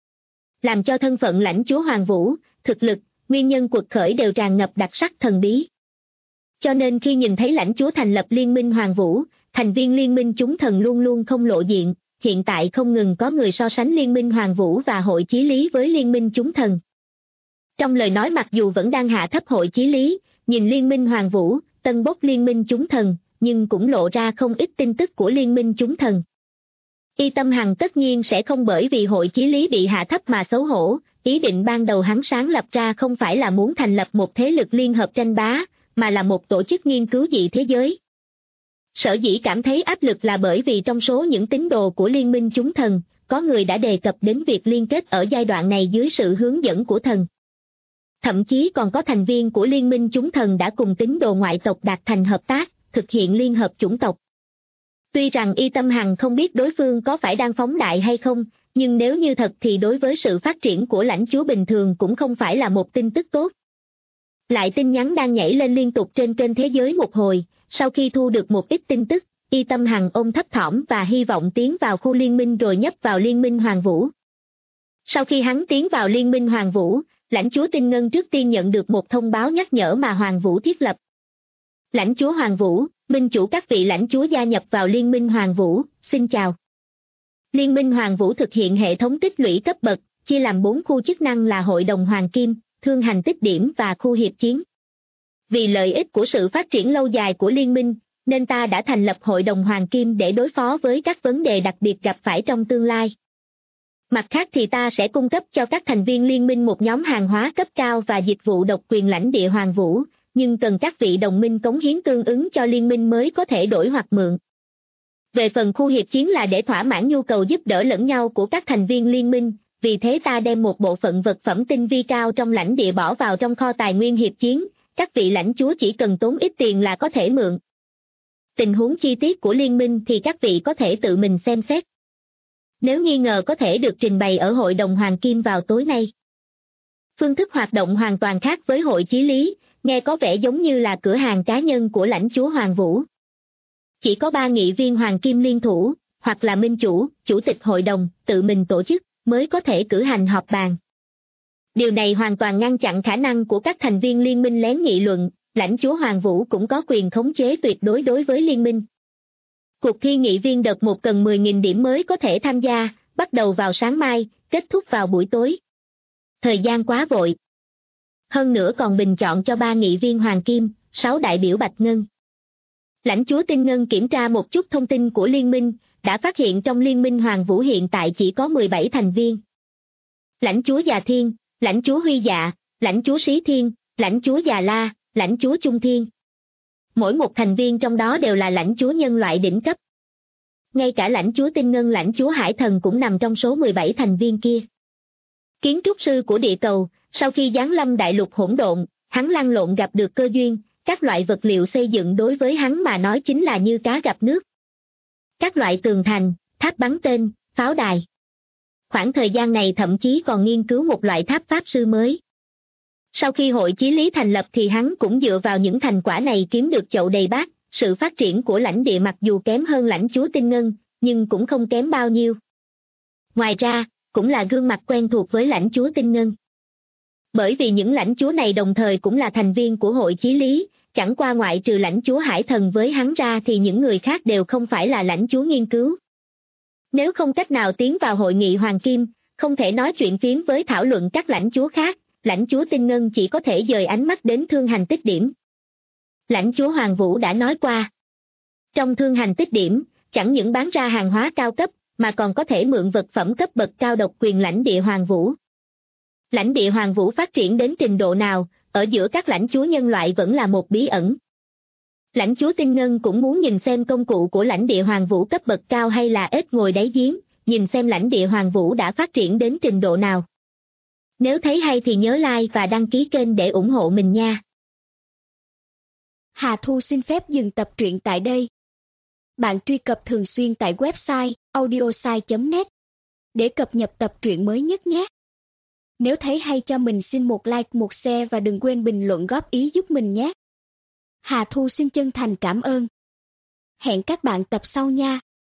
Làm cho thân phận lãnh chúa Hoàng Vũ, thực lực, nguyên nhân cuộc khởi đều tràn ngập đặc sắc thần bí. Cho nên khi nhìn thấy lãnh chúa thành lập Liên minh Hoàng Vũ, thành viên Liên minh chúng thần luôn luôn không lộ diện, hiện tại không ngừng có người so sánh Liên minh Hoàng Vũ và hội chí lý với Liên minh chúng thần. Trong lời nói mặc dù vẫn đang hạ thấp hội chí lý, nhìn Liên minh Hoàng Vũ, tân bốc Liên minh chúng thần, nhưng cũng lộ ra không ít tin tức của Liên minh chúng thần. Y Tâm Hằng tất nhiên sẽ không bởi vì hội chí lý bị hạ thấp mà xấu hổ, ý định ban đầu hắn sáng lập ra không phải là muốn thành lập một thế lực liên hợp tranh bá, mà là một tổ chức nghiên cứu dị thế giới. Sở dĩ cảm thấy áp lực là bởi vì trong số những tín đồ của Liên minh chúng thần, có người đã đề cập đến việc liên kết ở giai đoạn này dưới sự hướng dẫn của thần. Thậm chí còn có thành viên của Liên minh chúng thần đã cùng tín đồ ngoại tộc đạt thành hợp tác, thực hiện liên hợp chủng tộc. Tuy rằng Y Tâm Hằng không biết đối phương có phải đang phóng đại hay không, nhưng nếu như thật thì đối với sự phát triển của lãnh chúa bình thường cũng không phải là một tin tức tốt. Lại tin nhắn đang nhảy lên liên tục trên kênh thế giới một hồi, sau khi thu được một ít tin tức, Y Tâm Hằng ôm thấp thỏm và hy vọng tiến vào khu liên minh rồi nhấp vào Liên minh Hoàng Vũ. Sau khi hắn tiến vào Liên minh Hoàng Vũ, lãnh chúa Tinh Ngân trước tiên nhận được một thông báo nhắc nhở mà Hoàng Vũ thiết lập. Lãnh chúa Hoàng Vũ, minh chủ các vị lãnh chúa gia nhập vào Liên minh Hoàng Vũ, xin chào. Liên minh Hoàng Vũ thực hiện hệ thống tích lũy cấp bậc, chia làm 4 khu chức năng là Hội đồng Hoàng Kim, Thương hành tích điểm và khu hiệp chiến. Vì lợi ích của sự phát triển lâu dài của liên minh, nên ta đã thành lập Hội đồng Hoàng Kim để đối phó với các vấn đề đặc biệt gặp phải trong tương lai. Mặt khác thì ta sẽ cung cấp cho các thành viên liên minh một nhóm hàng hóa cấp cao và dịch vụ độc quyền lãnh địa Hoàng Vũ, nhưng cần các vị đồng minh cống hiến tương ứng cho liên minh mới có thể đổi hoặc mượn. Về phần khu hiệp chiến là để thỏa mãn nhu cầu giúp đỡ lẫn nhau của các thành viên liên minh, vì thế ta đem một bộ phận vật phẩm tinh vi cao trong lãnh địa bỏ vào trong kho tài nguyên hiệp chiến, các vị lãnh chúa chỉ cần tốn ít tiền là có thể mượn. Tình huống chi tiết của liên minh thì các vị có thể tự mình xem xét. Nếu nghi ngờ có thể được trình bày ở Hội đồng Hoàng Kim vào tối nay. Phương thức hoạt động hoàn toàn khác với hội chí lý, nghe có vẻ giống như là cửa hàng cá nhân của lãnh chúa Hoàng Vũ. Chỉ có 3 nghị viên Hoàng Kim liên thủ, hoặc là minh chủ, chủ tịch hội đồng, tự mình tổ chức, mới có thể cử hành họp bàn. Điều này hoàn toàn ngăn chặn khả năng của các thành viên liên minh lén nghị luận, lãnh chúa Hoàng Vũ cũng có quyền khống chế tuyệt đối đối với liên minh. Cuộc thi nghị viên đợt 1 cần 10.000 điểm mới có thể tham gia, bắt đầu vào sáng mai, kết thúc vào buổi tối. Thời gian quá vội. Hơn nữa còn bình chọn cho 3 nghị viên Hoàng Kim, 6 đại biểu Bạch Ngân. Lãnh chúa Tinh Ngân kiểm tra một chút thông tin của liên minh, đã phát hiện trong liên minh Hoàng Vũ hiện tại chỉ có 17 thành viên. Lãnh chúa Già Thiên, lãnh chúa Huy Dạ, lãnh chúa Sĩ Thiên, lãnh chúa Già La, lãnh chúa Trung Thiên. Mỗi một thành viên trong đó đều là lãnh chúa nhân loại đỉnh cấp. Ngay cả lãnh chúa Tinh Ngân, lãnh chúa Hải Thần cũng nằm trong số 17 thành viên kia. Kiến trúc sư của địa cầu, sau khi giáng lâm đại lục hỗn độn, hắn lăn lộn gặp được cơ duyên, các loại vật liệu xây dựng đối với hắn mà nói chính là như cá gặp nước. Các loại tường thành, tháp bắn tên, pháo đài. Khoảng thời gian này thậm chí còn nghiên cứu một loại tháp pháp sư mới. Sau khi hội chí lý thành lập thì hắn cũng dựa vào những thành quả này kiếm được chậu đầy bát, sự phát triển của lãnh địa mặc dù kém hơn lãnh chúa Tinh Ngân, nhưng cũng không kém bao nhiêu. Ngoài ra, cũng là gương mặt quen thuộc với lãnh chúa Tinh Ngân. Bởi vì những lãnh chúa này đồng thời cũng là thành viên của hội chí lý, chẳng qua ngoại trừ lãnh chúa Hải Thần với hắn ra thì những người khác đều không phải là lãnh chúa nghiên cứu. Nếu không cách nào tiến vào hội nghị Hoàng Kim, không thể nói chuyện phiếm với thảo luận các lãnh chúa khác, lãnh chúa Tinh Ngân chỉ có thể dời ánh mắt đến thương hành tích điểm. Lãnh chúa Hoàng Vũ đã nói qua. Trong thương hành tích điểm, chẳng những bán ra hàng hóa cao cấp, mà còn có thể mượn vật phẩm cấp bậc cao độc quyền lãnh địa Hoàng Vũ. Lãnh địa Hoàng Vũ phát triển đến trình độ nào, ở giữa các lãnh chúa nhân loại vẫn là một bí ẩn. Lãnh chúa Tinh Ngân cũng muốn nhìn xem công cụ của lãnh địa Hoàng Vũ cấp bậc cao hay là ếch ngồi đáy giếng, nhìn xem lãnh địa Hoàng Vũ đã phát triển đến trình độ nào. Nếu thấy hay thì nhớ like và đăng ký kênh để ủng hộ mình nha. Hà Thu xin phép dừng tập truyện tại đây. Bạn truy cập thường xuyên tại website audiosai.net để cập nhật tập truyện mới nhất nhé. Nếu thấy hay cho mình xin một like, một share và đừng quên bình luận góp ý giúp mình nhé. Hà Thu xin chân thành cảm ơn. Hẹn các bạn tập sau nha.